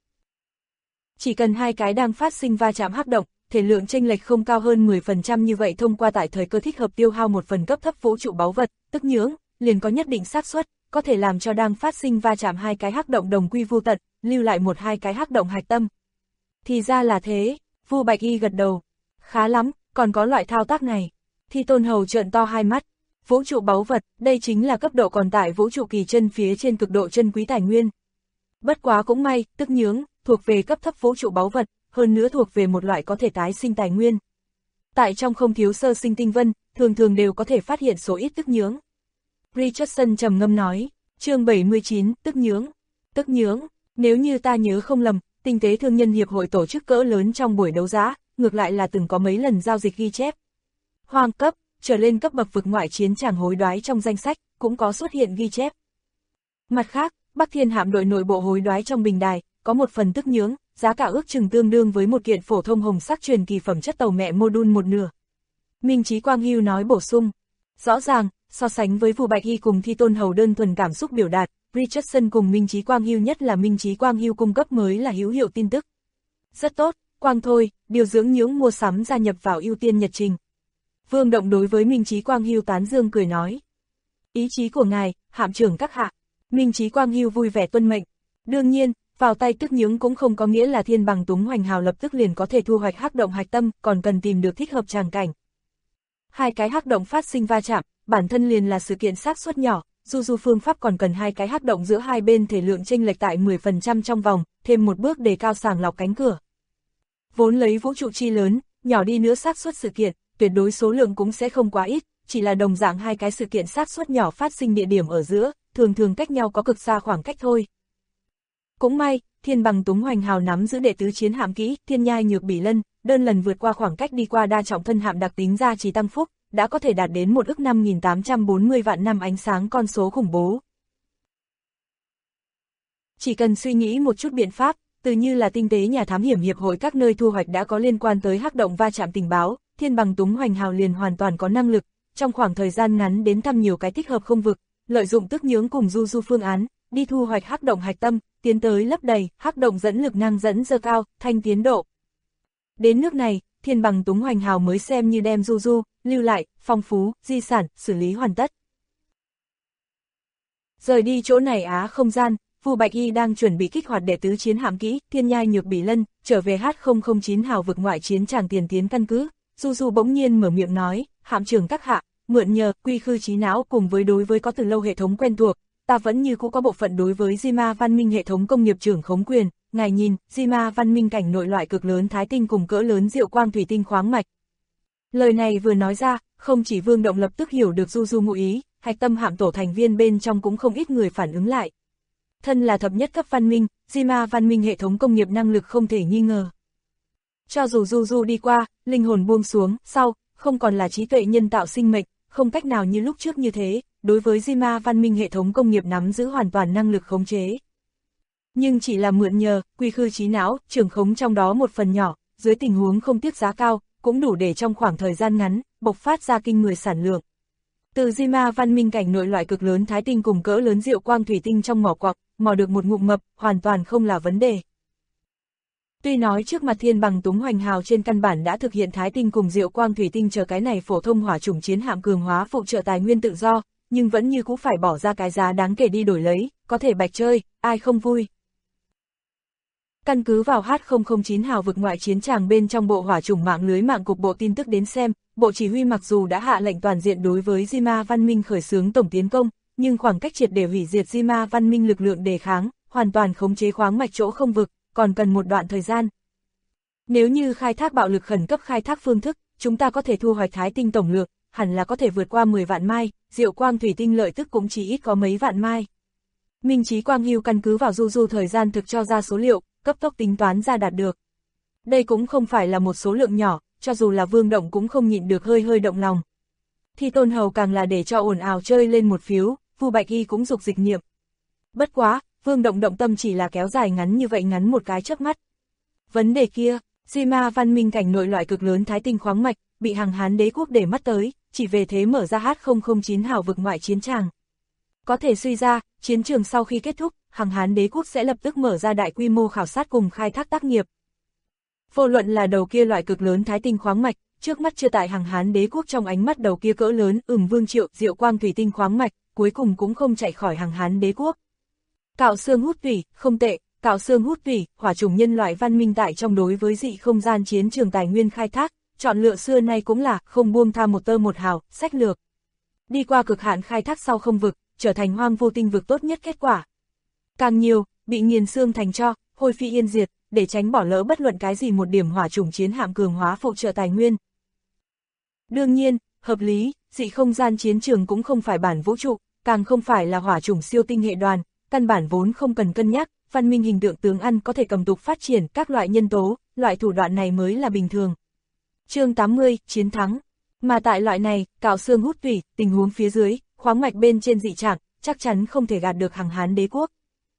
Chỉ cần hai cái đang phát sinh va chạm hắc động, thể lượng chênh lệch không cao hơn 10% như vậy thông qua tại thời cơ thích hợp tiêu hao một phần cấp thấp vũ trụ báu vật, tức nhưỡng, liền có nhất định xác suất có thể làm cho đang phát sinh va chạm hai cái hắc động đồng quy vô tận, lưu lại một hai cái hắc động hạch tâm. Thì ra là thế, Vu Bạch Y gật đầu. Khá lắm, còn có loại thao tác này. Thi Tôn Hầu trợn to hai mắt. Vũ trụ báu vật, đây chính là cấp độ còn tại vũ trụ kỳ chân phía trên cực độ chân quý tài nguyên. Bất quá cũng may, tức nhưỡng, thuộc về cấp thấp vũ trụ báu vật, hơn nữa thuộc về một loại có thể tái sinh tài nguyên. Tại trong không thiếu sơ sinh tinh vân, thường đều có thể phát hiện số ít tức nhưỡng. Richardson trầm ngâm nói, chương 79, tức nhưỡng. Tức nhưỡng, nếu như ta nhớ không lầm, Tinh tế Thương nhân Hiệp hội tổ chức cỡ lớn trong buổi đấu giá, ngược lại là từng có mấy lần giao dịch ghi chép. Hoàng cấp, trở lên cấp bậc vực ngoại chiến tràng hối đoái trong danh sách, cũng có xuất hiện ghi chép. Mặt khác, Bắc Thiên hạm đội nội bộ hối đoái trong bình đài, có một phần tức nhưỡng, giá cả ước chừng tương đương với một kiện phổ thông hồng sắc truyền kỳ phẩm chất tàu mẹ module một nửa. Minh Chí Quang Hưu nói bổ sung. Rõ ràng, so sánh với Vu Bạch Y cùng Thi Tôn Hầu đơn thuần cảm xúc biểu đạt, Richardson cùng Minh Chí Quang Hưu nhất là Minh Chí Quang Hưu cung cấp mới là hữu hiệu tin tức. Rất tốt, Quang thôi, điều dưỡng nhưỡng mua sắm gia nhập vào ưu tiên nhật trình. Vương Động đối với Minh Chí Quang Hưu tán dương cười nói. Ý chí của ngài, hạm trưởng các hạ. Minh Chí Quang Hưu vui vẻ tuân mệnh. Đương nhiên, vào tay tức nhưỡng cũng không có nghĩa là Thiên Bằng Túng Hoành Hào lập tức liền có thể thu hoạch hắc động hạch tâm, còn cần tìm được thích hợp tràng cảnh. Hai cái hắc động phát sinh va chạm, bản thân liền là sự kiện xác suất nhỏ, Du phương pháp còn cần hai cái hắc động giữa hai bên thể lượng chênh lệch tại 10% trong vòng, thêm một bước đề cao sàng lọc cánh cửa. Vốn lấy vũ trụ chi lớn, nhỏ đi nữa xác suất sự kiện, tuyệt đối số lượng cũng sẽ không quá ít, chỉ là đồng dạng hai cái sự kiện xác suất nhỏ phát sinh địa điểm ở giữa, thường cách nhau có cực xa khoảng cách thôi. Cũng may, Thiên Bằng Túng Hoành Hào nắm giữ đệ tứ chiến hạm kỹ, Thiên Nhai Nhược Bỉ Lân, đơn lần vượt qua khoảng cách đi qua đa trọng thân hạm đặc tính gia trì tăng phúc, đã có thể đạt đến 1.5840 vạn năm ánh sáng con số khủng bố. Chỉ cần suy nghĩ một chút biện pháp, từ như là tinh tế nhà thám hiểm hiệp hội các nơi thu hoạch đã có liên quan tới hắc động va chạm tình báo, Thiên Bằng Túng Hoành Hào liền hoàn toàn có năng lực, trong khoảng thời gian ngắn đến thăm nhiều cái thích hợp không vực, lợi dụng tức nhưỡng cùng Du phương án, đi thu hoạch hắc động hạch tâm, tiến tới lấp đầy, hắc động dẫn lực năng dẫn dơ cao, thanh tiến độ. Đến nước này, Thiên Bằng Túng Hoành Hào mới xem như đem Du lưu lại, phong phú, di sản, xử lý hoàn tất. Rời đi chỗ này Á không gian, Vu Bạch Y đang chuẩn bị kích hoạt đệ tứ chiến hạm kỹ, Thiên Nhai Nhược Bỉ Lân, trở về H009 hào vực ngoại chiến tràng tiền tiến căn cứ. Du bỗng nhiên mở miệng nói, hạm trưởng các hạ, mượn nhờ quy khư trí não cùng với đối với có từ lâu hệ thống quen thuộc, ta vẫn như cũ có bộ phận đối với Zima văn minh hệ thống công nghiệp trưởng khống quyền, ngài nhìn, Zima văn minh cảnh nội loại cực lớn thái tinh cùng cỡ lớn diệu quang thủy tinh khoáng mạch. Lời này vừa nói ra, không chỉ Vương Động lập tức hiểu được Du Du ngụ ý, hạch tâm hạm tổ thành viên bên trong cũng không ít người phản ứng lại. Thân là thập nhất cấp văn minh, Jima văn minh hệ thống công nghiệp năng lực không thể nghi ngờ. Cho dù Du Du đi qua, linh hồn buông xuống, sau, không còn là trí tuệ nhân tạo sinh mệnh, không cách nào như lúc trước như thế, đối với Jima văn minh hệ thống công nghiệp nắm giữ hoàn toàn năng lực khống chế. Nhưng chỉ là mượn nhờ, quy khư trí não, trưởng khống trong đó một phần nhỏ, dưới tình huống không tiếc giá cao, cũng đủ để trong khoảng thời gian ngắn, bộc phát ra kinh người sản lượng. Từ Jima văn minh cảnh nội loại cực lớn thái tinh cùng cỡ lớn diệu quang thủy tinh trong mỏ quặng, mò được một ngụm mập, hoàn toàn không là vấn đề. Tuy nói trước mặt Thiên Bằng Túng Hoành Hào trên căn bản đã thực hiện thái tinh cùng diệu quang thủy tinh chờ cái này phổ thông hỏa chủng chiến hạm cường hóa phụ trợ tài nguyên tự do, nhưng vẫn như cũ phải bỏ ra cái giá đáng kể đi đổi lấy, có thể bạch chơi, ai không vui. Căn cứ vào H009 hào vực ngoại chiến tràng bên trong bộ hỏa chủng mạng lưới mạng cục bộ tin tức đến xem, bộ chỉ huy mặc dù đã hạ lệnh toàn diện đối với Jima văn minh khởi xướng tổng tiến công, nhưng khoảng cách triệt để hủy diệt Jima văn minh lực lượng đề kháng, hoàn toàn khống chế khoáng mạch chỗ không vực, còn cần một đoạn thời gian. Nếu như khai thác bạo lực khẩn cấp khai thác phương thức, chúng ta có thể thu hoạch thái tinh tổng lượng, hẳn là có thể vượt qua 10 vạn mai, diệu quang thủy tinh lợi tức cũng chỉ ít có mấy vạn mai. Minh Chí Quang Hưu căn cứ vào Du Du thời gian thực cho ra số liệu, cấp tốc tính toán ra đạt được. Đây cũng không phải là một số lượng nhỏ, cho dù là Vương Động cũng không nhịn được hơi động lòng. Thi Tôn Hầu càng là để cho ồn ào chơi lên một phiếu, Vu Bạch Y cũng dục dịch niệm. Bất quá, Vương Động động tâm chỉ là kéo dài ngắn như vậy ngắn một cái chớp mắt. Vấn đề kia, Jima văn minh cảnh nội loại cực lớn thái tinh khoáng mạch, bị Hằng Hán đế quốc để mắt tới, chỉ về thế mở ra H009 hào vực ngoại chiến tràng. Có thể suy ra, chiến trường sau khi kết thúc, Hằng Hán đế quốc sẽ lập tức mở ra đại quy mô khảo sát cùng khai thác tác nghiệp. Vô luận là đầu kia loại cực lớn thái tinh khoáng mạch, trước mắt chưa tại Hằng Hán đế quốc trong ánh mắt đầu kia cỡ lớn, Vương Triệu, diệu quang thủy tinh khoáng mạch, cuối cùng cũng không chạy khỏi Hằng Hán đế quốc. Cạo xương hút thủy, không tệ, cạo xương hút thủy, hỏa chủng nhân loại văn minh tại trong đối với dị không gian chiến trường tài nguyên khai thác, chọn lựa xưa nay cũng là không buông tha một tơ một hào, sách lược. Đi qua cực hạn khai thác sau không vực, trở thành hoang vô tinh vực tốt nhất kết quả. Càng nhiều, bị nghiền xương thành tro, hôi phi yên diệt, để tránh bỏ lỡ bất luận cái gì một điểm hỏa chủng chiến hạm cường hóa phụ trợ tài nguyên. Đương nhiên, hợp lý, dị không gian chiến trường cũng không phải bản vũ trụ, càng không phải là hỏa chủng siêu tinh hệ đoàn, căn bản vốn không cần cân nhắc, văn minh hình tượng tướng ăn có thể cầm tục phát triển các loại nhân tố, loại thủ đoạn này mới là bình thường. Chương 80, chiến thắng. Mà tại loại này, cạo xương hút thủy, tình huống phía dưới, khoáng mạch bên trên dị trạng, chắc chắn không thể gạt được Hằng Hán đế quốc.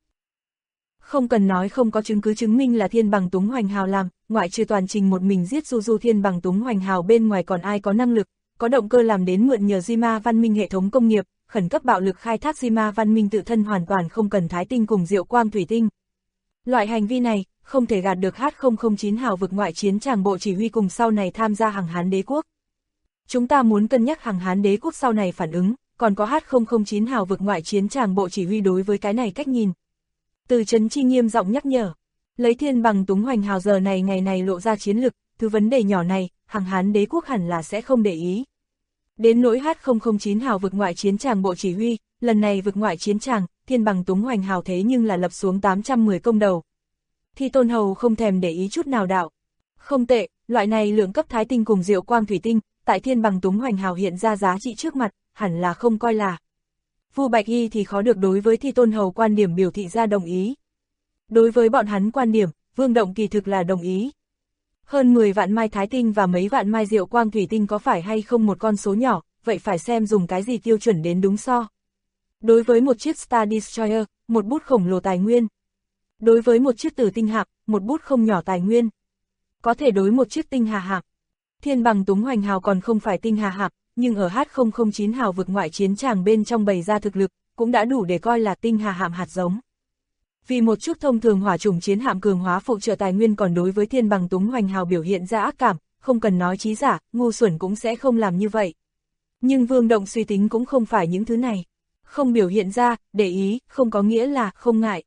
Không cần nói không có chứng cứ chứng minh là Thiên Bằng Túng Hoành Hào làm, ngoại trừ toàn trình một mình giết Du Du Thiên Bằng Túng Hoành Hào bên ngoài còn ai có năng lực, có động cơ làm đến mượn nhờ Jima văn minh hệ thống công nghiệp, khẩn cấp bạo lực khai thác Jima văn minh tự thân hoàn toàn không cần thái tinh cùng diệu quang thủy tinh. Loại hành vi này, không thể gạt được H009 hào vực ngoại chiến tràng bộ chỉ huy cùng sau này tham gia Hằng Hán đế quốc. Chúng ta muốn cân nhắc Hằng Hán đế quốc sau này phản ứng, còn có H009 hào vực ngoại chiến tràng bộ chỉ huy đối với cái này cách nhìn. Từ Trấn Chi nghiêm giọng nhắc nhở, lấy Thiên Bằng Túng Hoành Hào giờ này ngày này lộ ra chiến lực, thứ vấn đề nhỏ này, Hằng Hán đế quốc hẳn là sẽ không để ý. Đến nỗi H009 hào vực ngoại chiến tràng bộ chỉ huy, lần này vực ngoại chiến tràng, Thiên Bằng Túng Hoành Hào thế nhưng là lập xuống 810 công đầu. Thi Tôn Hầu không thèm để ý chút nào đạo. Không tệ, loại này lượng cấp thái tinh cùng diệu quang thủy tinh, tại Thiên Bằng Túng Hoành Hào hiện ra giá trị trước mặt, hẳn là không coi là. Vu Bạch Y thì khó được đối với Thi Tôn Hầu quan điểm biểu thị ra đồng ý. Đối với bọn hắn quan điểm, Vương Động kỳ thực là đồng ý. Hơn 10 vạn mai thái tinh và mấy vạn mai diệu quang thủy tinh có phải hay không một con số nhỏ, vậy phải xem dùng cái gì tiêu chuẩn đến đúng so. Đối với một chiếc Star Destroyer, một bút khổng lồ tài nguyên. Đối với một chiếc tử tinh hạm, một bút không nhỏ tài nguyên. Có thể đối một chiếc tinh hà hạm. Thiên Bằng Túng Hoành Hào còn không phải tinh hà hạm, nhưng ở H009 hào vực ngoại chiến tràng bên trong bày ra thực lực, cũng đã đủ để coi là tinh hà hạm hạt giống. Vì một chút thông thường hỏa chủng chiến hạm cường hóa phụ trợ tài nguyên còn đối với Thiên Bằng Túng Hoành Hào biểu hiện ra ác cảm, không cần nói trí giả, ngu xuẩn cũng sẽ không làm như vậy. Nhưng Vương Động suy tính cũng không phải những thứ này. Không biểu hiện ra, để ý, không có nghĩa là không ngại.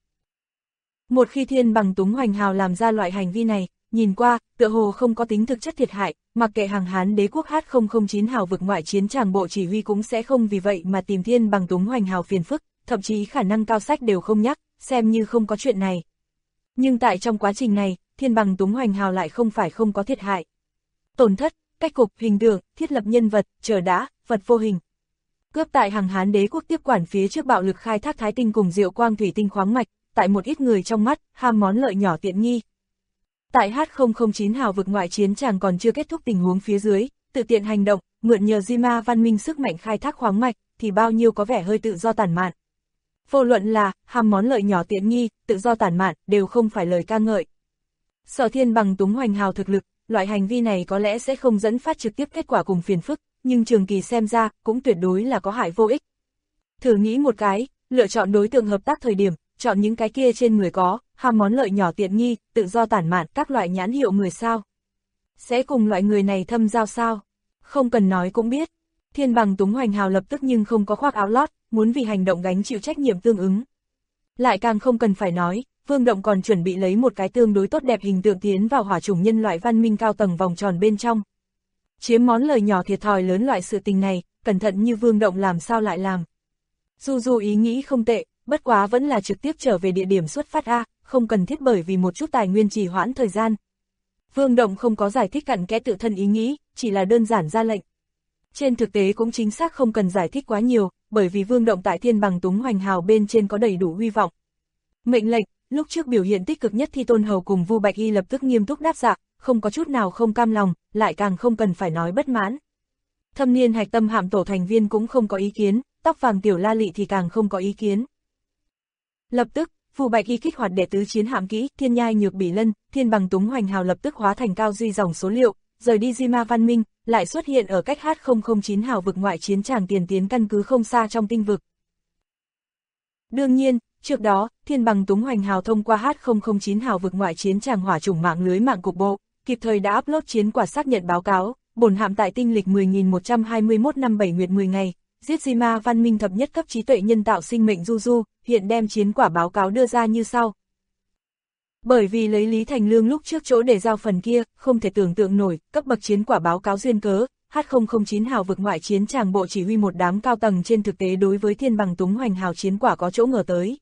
Một khi Thiên Bằng Túng Hoành Hào làm ra loại hành vi này, nhìn qua, tựa hồ không có tính thực chất thiệt hại, mặc kệ Hằng Hán đế quốc H009 hào vực ngoại chiến tràng bộ chỉ huy cũng sẽ không vì vậy mà tìm Thiên Bằng Túng Hoành Hào phiền phức, thậm chí khả năng cao sách đều không nhắc, xem như không có chuyện này. Nhưng tại trong quá trình này, Thiên Bằng Túng Hoành Hào lại không phải không có thiệt hại. Tổn thất, cách cục, hình tượng, thiết lập nhân vật, chờ đã, vật vô hình. Cướp tại Hằng Hán đế quốc tiếp quản phía trước bạo lực khai thác thái tinh cùng diệu quang thủy tinh khoáng mạch, tại một ít người trong mắt, ham món lợi nhỏ tiện nghi. Tại H009 hào vực ngoại chiến chàng còn chưa kết thúc tình huống phía dưới, tự tiện hành động, mượn nhờ Jima văn minh sức mạnh khai thác khoáng mạch, thì bao nhiêu có vẻ hơi tự do tản mạn. Vô luận là, ham món lợi nhỏ tiện nghi, tự do tản mạn, đều không phải lời ca ngợi. Sở Thiên bằng túng hoành hào thực lực, loại hành vi này có lẽ sẽ không dẫn phát trực tiếp kết quả cùng phiền phức, nhưng trường kỳ xem ra, cũng tuyệt đối là có hại vô ích. Thử nghĩ một cái, lựa chọn đối tượng hợp tác thời điểm, chọn những cái kia trên người có, ham món lợi nhỏ tiện nghi, tự do tản mạn các loại nhãn hiệu người sao. Sẽ cùng loại người này thâm giao sao? Không cần nói cũng biết. Thiên bằng túng hoành hào lập tức nhưng không có khoác áo lót, muốn vì hành động gánh chịu trách nhiệm tương ứng. Lại càng không cần phải nói, Vương Động còn chuẩn bị lấy một cái tương đối tốt đẹp hình tượng tiến vào hỏa chủng nhân loại văn minh cao tầng vòng tròn bên trong. Chiếm món lời nhỏ thiệt thòi lớn loại sự tình này, cẩn thận như Vương Động làm sao lại làm. Dù ý nghĩ không tệ, bất quá vẫn là trực tiếp trở về địa điểm xuất phát A, không cần thiết bởi vì một chút tài nguyên trì hoãn thời gian. Vương Động không có giải thích cặn kẽ tự thân ý nghĩ, chỉ là đơn giản ra lệnh. Trên thực tế cũng chính xác không cần giải thích quá nhiều, bởi vì Vương Động tại thiên bằng túng hoành hào bên trên có đầy đủ hy vọng. Mệnh lệnh, lúc trước biểu hiện tích cực nhất Thi Tôn Hầu cùng Vu Bạch Y lập tức nghiêm túc đáp dạ, không có chút nào không cam lòng, lại càng không cần phải nói bất mãn. Thâm niên hạch tâm hạm tổ thành viên cũng không có ý kiến, tóc vàng tiểu La Lị thì càng không có ý kiến. Lập tức, Vu Bạch Y kích hoạt đệ tứ chiến hạm kỹ, Thiên Nhai Nhược Bỉ Lân, thiên bằng túng hoành hào lập tức hóa thành cao duy dòng số liệu, rời đi Jima văn minh, lại xuất hiện ở cách H009 hào vực ngoại chiến tràng tiền tiến căn cứ không xa trong tinh vực. Đương nhiên, trước đó, thiên bằng túng hoành hào thông qua H009 hào vực ngoại chiến tràng hỏa chủng mạng lưới mạng cục bộ, kịp thời đã upload chiến quả xác nhận báo cáo, bổn hạm tại tinh lịch 10.121 năm 7 nguyệt 10 ngày, giết Jima văn minh thập nhất cấp trí tuệ nhân tạo sinh mệnh Du, hiện đem chiến quả báo cáo đưa ra như sau. Bởi vì lấy Lý Thành Lương lúc trước chỗ để giao phần kia, không thể tưởng tượng nổi, cấp bậc chiến quả báo cáo duyên cớ, H009 hào vực ngoại chiến tràng bộ chỉ huy một đám cao tầng trên thực tế đối với thiên bằng túng hoành hào chiến quả có chỗ ngờ tới.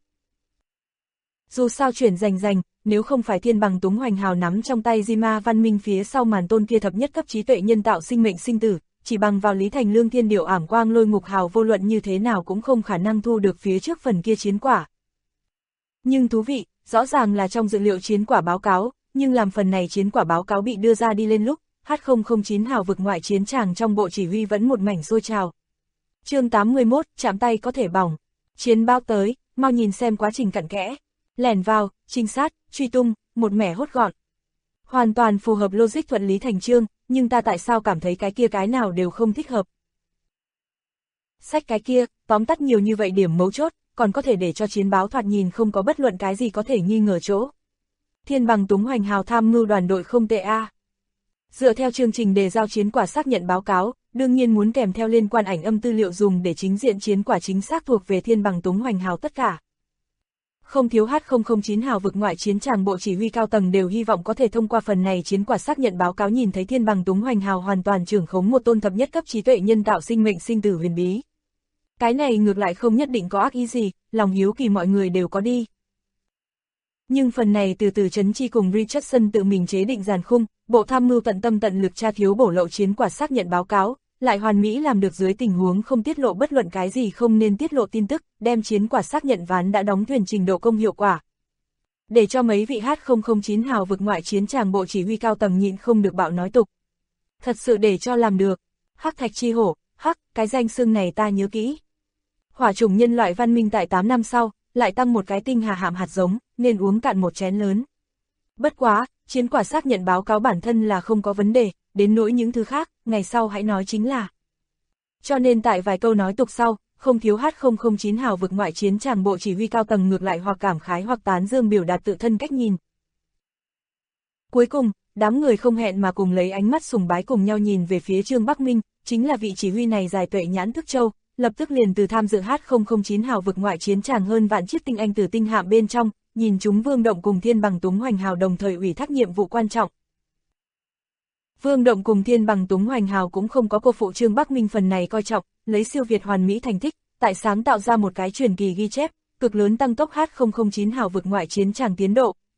Dù sao chuyển rành, nếu không phải thiên bằng túng hoành hào nắm trong tay Jima văn minh phía sau màn tôn kia thập nhất cấp trí tuệ nhân tạo sinh mệnh sinh tử, chỉ bằng vào Lý Thành Lương thiên điệu ảm quang lôi ngục hào vô luận như thế nào cũng không khả năng thu được phía trước phần kia chiến quả. Nhưng thú vị, rõ ràng là trong dữ liệu chiến quả báo cáo, nhưng làm phần này chiến quả báo cáo bị đưa ra đi lên lúc, H009 hào vực ngoại chiến tràng trong bộ chỉ huy vẫn một mảnh sôi trào. Chương 81, chạm tay có thể bỏng. Chiến báo tới, mau nhìn xem quá trình cặn kẽ. Lẻn vào, trinh sát, truy tung, một mẻ hốt gọn. Hoàn toàn phù hợp logic thuận lý thành chương, nhưng ta tại sao cảm thấy cái kia cái nào đều không thích hợp. Sách cái kia, tóm tắt nhiều như vậy điểm mấu chốt, còn có thể để cho chiến báo thoạt nhìn không có bất luận cái gì có thể nghi ngờ chỗ. Thiên bằng túng hoành hào tham mưu đoàn đội không tệ a. Dựa theo chương trình đề giao chiến quả xác nhận báo cáo, đương nhiên muốn kèm theo liên quan ảnh âm tư liệu dùng để chính diện chiến quả chính xác thuộc về thiên bằng túng hoành hào tất cả. Không thiếu H009 hào vực ngoại chiến tràng bộ chỉ huy cao tầng đều hy vọng có thể thông qua phần này chiến quả xác nhận báo cáo nhìn thấy thiên bằng túng hoành hào hoàn toàn trưởng khống một tôn thập nhất cấp trí tuệ nhân tạo sinh mệnh sinh tử huyền bí. Cái này ngược lại không nhất định có ác ý gì, lòng hiếu kỳ mọi người đều có đi. Nhưng phần này từ Trấn Chi cùng Richardson tự mình chế định dàn khung, bộ tham mưu tận tâm tận lực tra thiếu bổ lậu chiến quả xác nhận báo cáo, lại hoàn mỹ làm được dưới tình huống không tiết lộ bất luận cái gì không nên tiết lộ tin tức, đem chiến quả xác nhận ván đã đóng thuyền trình độ công hiệu quả. Để cho mấy vị H009 hào vực ngoại chiến tràng bộ chỉ huy cao tầng nhịn không được bạo nói tục. Thật sự để cho làm được. Hắc Thạch Chi Hổ, cái danh xưng này ta nhớ kỹ. Hỏa chủng nhân loại văn minh tại 8 năm sau, lại tăng một cái tinh hà hạm hạt giống, nên uống cạn một chén lớn. Bất quá, chiến quả xác nhận báo cáo bản thân là không có vấn đề, đến nỗi những thứ khác, ngày sau hãy nói chính là. Cho nên tại vài câu nói tục sau, không thiếu H009 hào vực ngoại chiến tràng bộ chỉ huy cao tầng ngược lại hoặc cảm khái hoặc tán dương biểu đạt tự thân cách nhìn. Cuối cùng, đám người không hẹn mà cùng lấy ánh mắt sùng bái cùng nhau nhìn về phía Trương Bắc Minh, chính là vị chỉ huy này dài tuệ nhãn thức châu, lập tức liền từ tham dự H009 hào vực ngoại chiến tràng hơn vạn chiếc tinh anh từ tinh hạm bên trong, nhìn chúng Vương Động cùng Thiên Bằng Túng Hoành Hào đồng thời ủy thác nhiệm vụ quan trọng. Vương Động cùng Thiên Bằng Túng Hoành Hào cũng không có cô phụ Trương Bắc Minh phần này coi trọng, lấy siêu việt hoàn mỹ thành tích, tại sáng tạo ra một cái truyền kỳ ghi chép, cực lớn tăng tốc H009 hào vực ngoại chiến tràng tiến độ,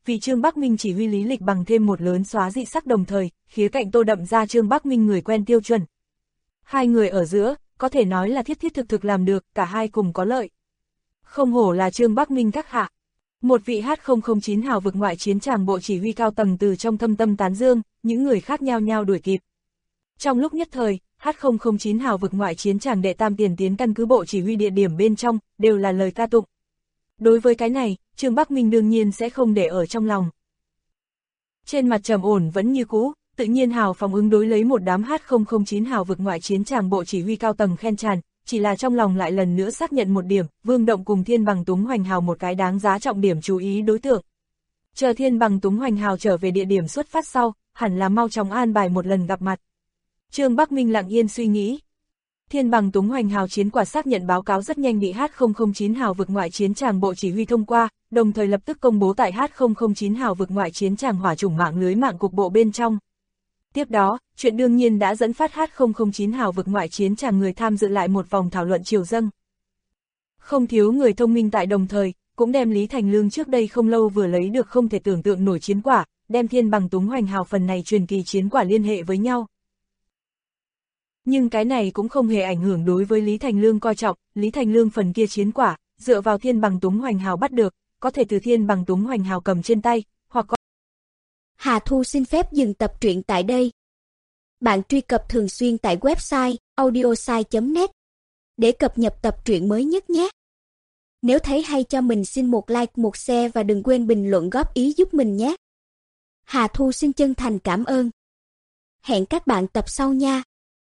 vì Trương Bắc Minh chỉ huy Lý Lịch bằng thêm một lớn xóa dị sắc, đồng thời, khía cạnh tô đậm ra Trương Bắc Minh người quen tiêu chuẩn. Hai người ở giữa, có thể nói là thiết thiết thực thực làm được, cả hai cùng có lợi. Không hổ là Trương Bắc Minh các hạ. Một vị H009 hào vực ngoại chiến tràng bộ chỉ huy cao tầng từ trong thâm tâm tán dương, những người khác nhao nhao đuổi kịp. Trong lúc nhất thời, H009 hào vực ngoại chiến tràng đệ tam tiền tiến căn cứ bộ chỉ huy địa điểm bên trong, đều là lời ca tụng. Đối với cái này, Trương Bắc Minh đương nhiên sẽ không để ở trong lòng. Trên mặt trầm ổn vẫn như cũ, tự nhiên hào phóng ứng đối lấy một đám H009 hào vực ngoại chiến tràng bộ chỉ huy cao tầng khen tràn, chỉ là trong lòng lại lần nữa xác nhận một điểm, Vương Động cùng Thiên Bằng Túng Hoành Hào một cái đáng giá trọng điểm chú ý đối tượng. Chờ Thiên Bằng Túng Hoành Hào trở về địa điểm xuất phát sau, hẳn là mau chóng an bài một lần gặp mặt. Trương Bắc Minh lặng yên suy nghĩ. Thiên Bằng Túng Hoành Hào chiến quả xác nhận báo cáo rất nhanh bị H009 hào vực ngoại chiến tràng bộ chỉ huy thông qua, đồng thời lập tức công bố tại H009 hào vực ngoại chiến tràng hỏa chủng mạng lưới mạng cục bộ bên trong. Tiếp đó, chuyện đương nhiên đã dẫn phát H009 hào vực ngoại chiến tràng người tham dự lại một vòng thảo luận triều dâng. Không thiếu người thông minh tại đồng thời, cũng đem Lý Thành Lương trước đây không lâu vừa lấy được không thể tưởng tượng nổi chiến quả, đem Thiên Bằng Túng Hoành Hào phần này truyền kỳ chiến quả liên hệ với nhau. Nhưng cái này cũng không hề ảnh hưởng đối với Lý Thành Lương coi trọng, Lý Thành Lương phần kia chiến quả, dựa vào Thiên Bằng Túng Hoành Hào bắt được, có thể từ Thiên Bằng Túng Hoành Hào cầm trên tay, hoặc có... Hà Thu xin phép dừng tập truyện tại đây. Bạn truy cập thường xuyên tại website audiosai.net để cập nhật tập truyện mới nhất nhé. Nếu thấy hay cho mình xin một like, một share và đừng quên bình luận góp ý giúp mình nhé. Hà Thu xin chân thành cảm ơn. Hẹn các bạn tập sau nha.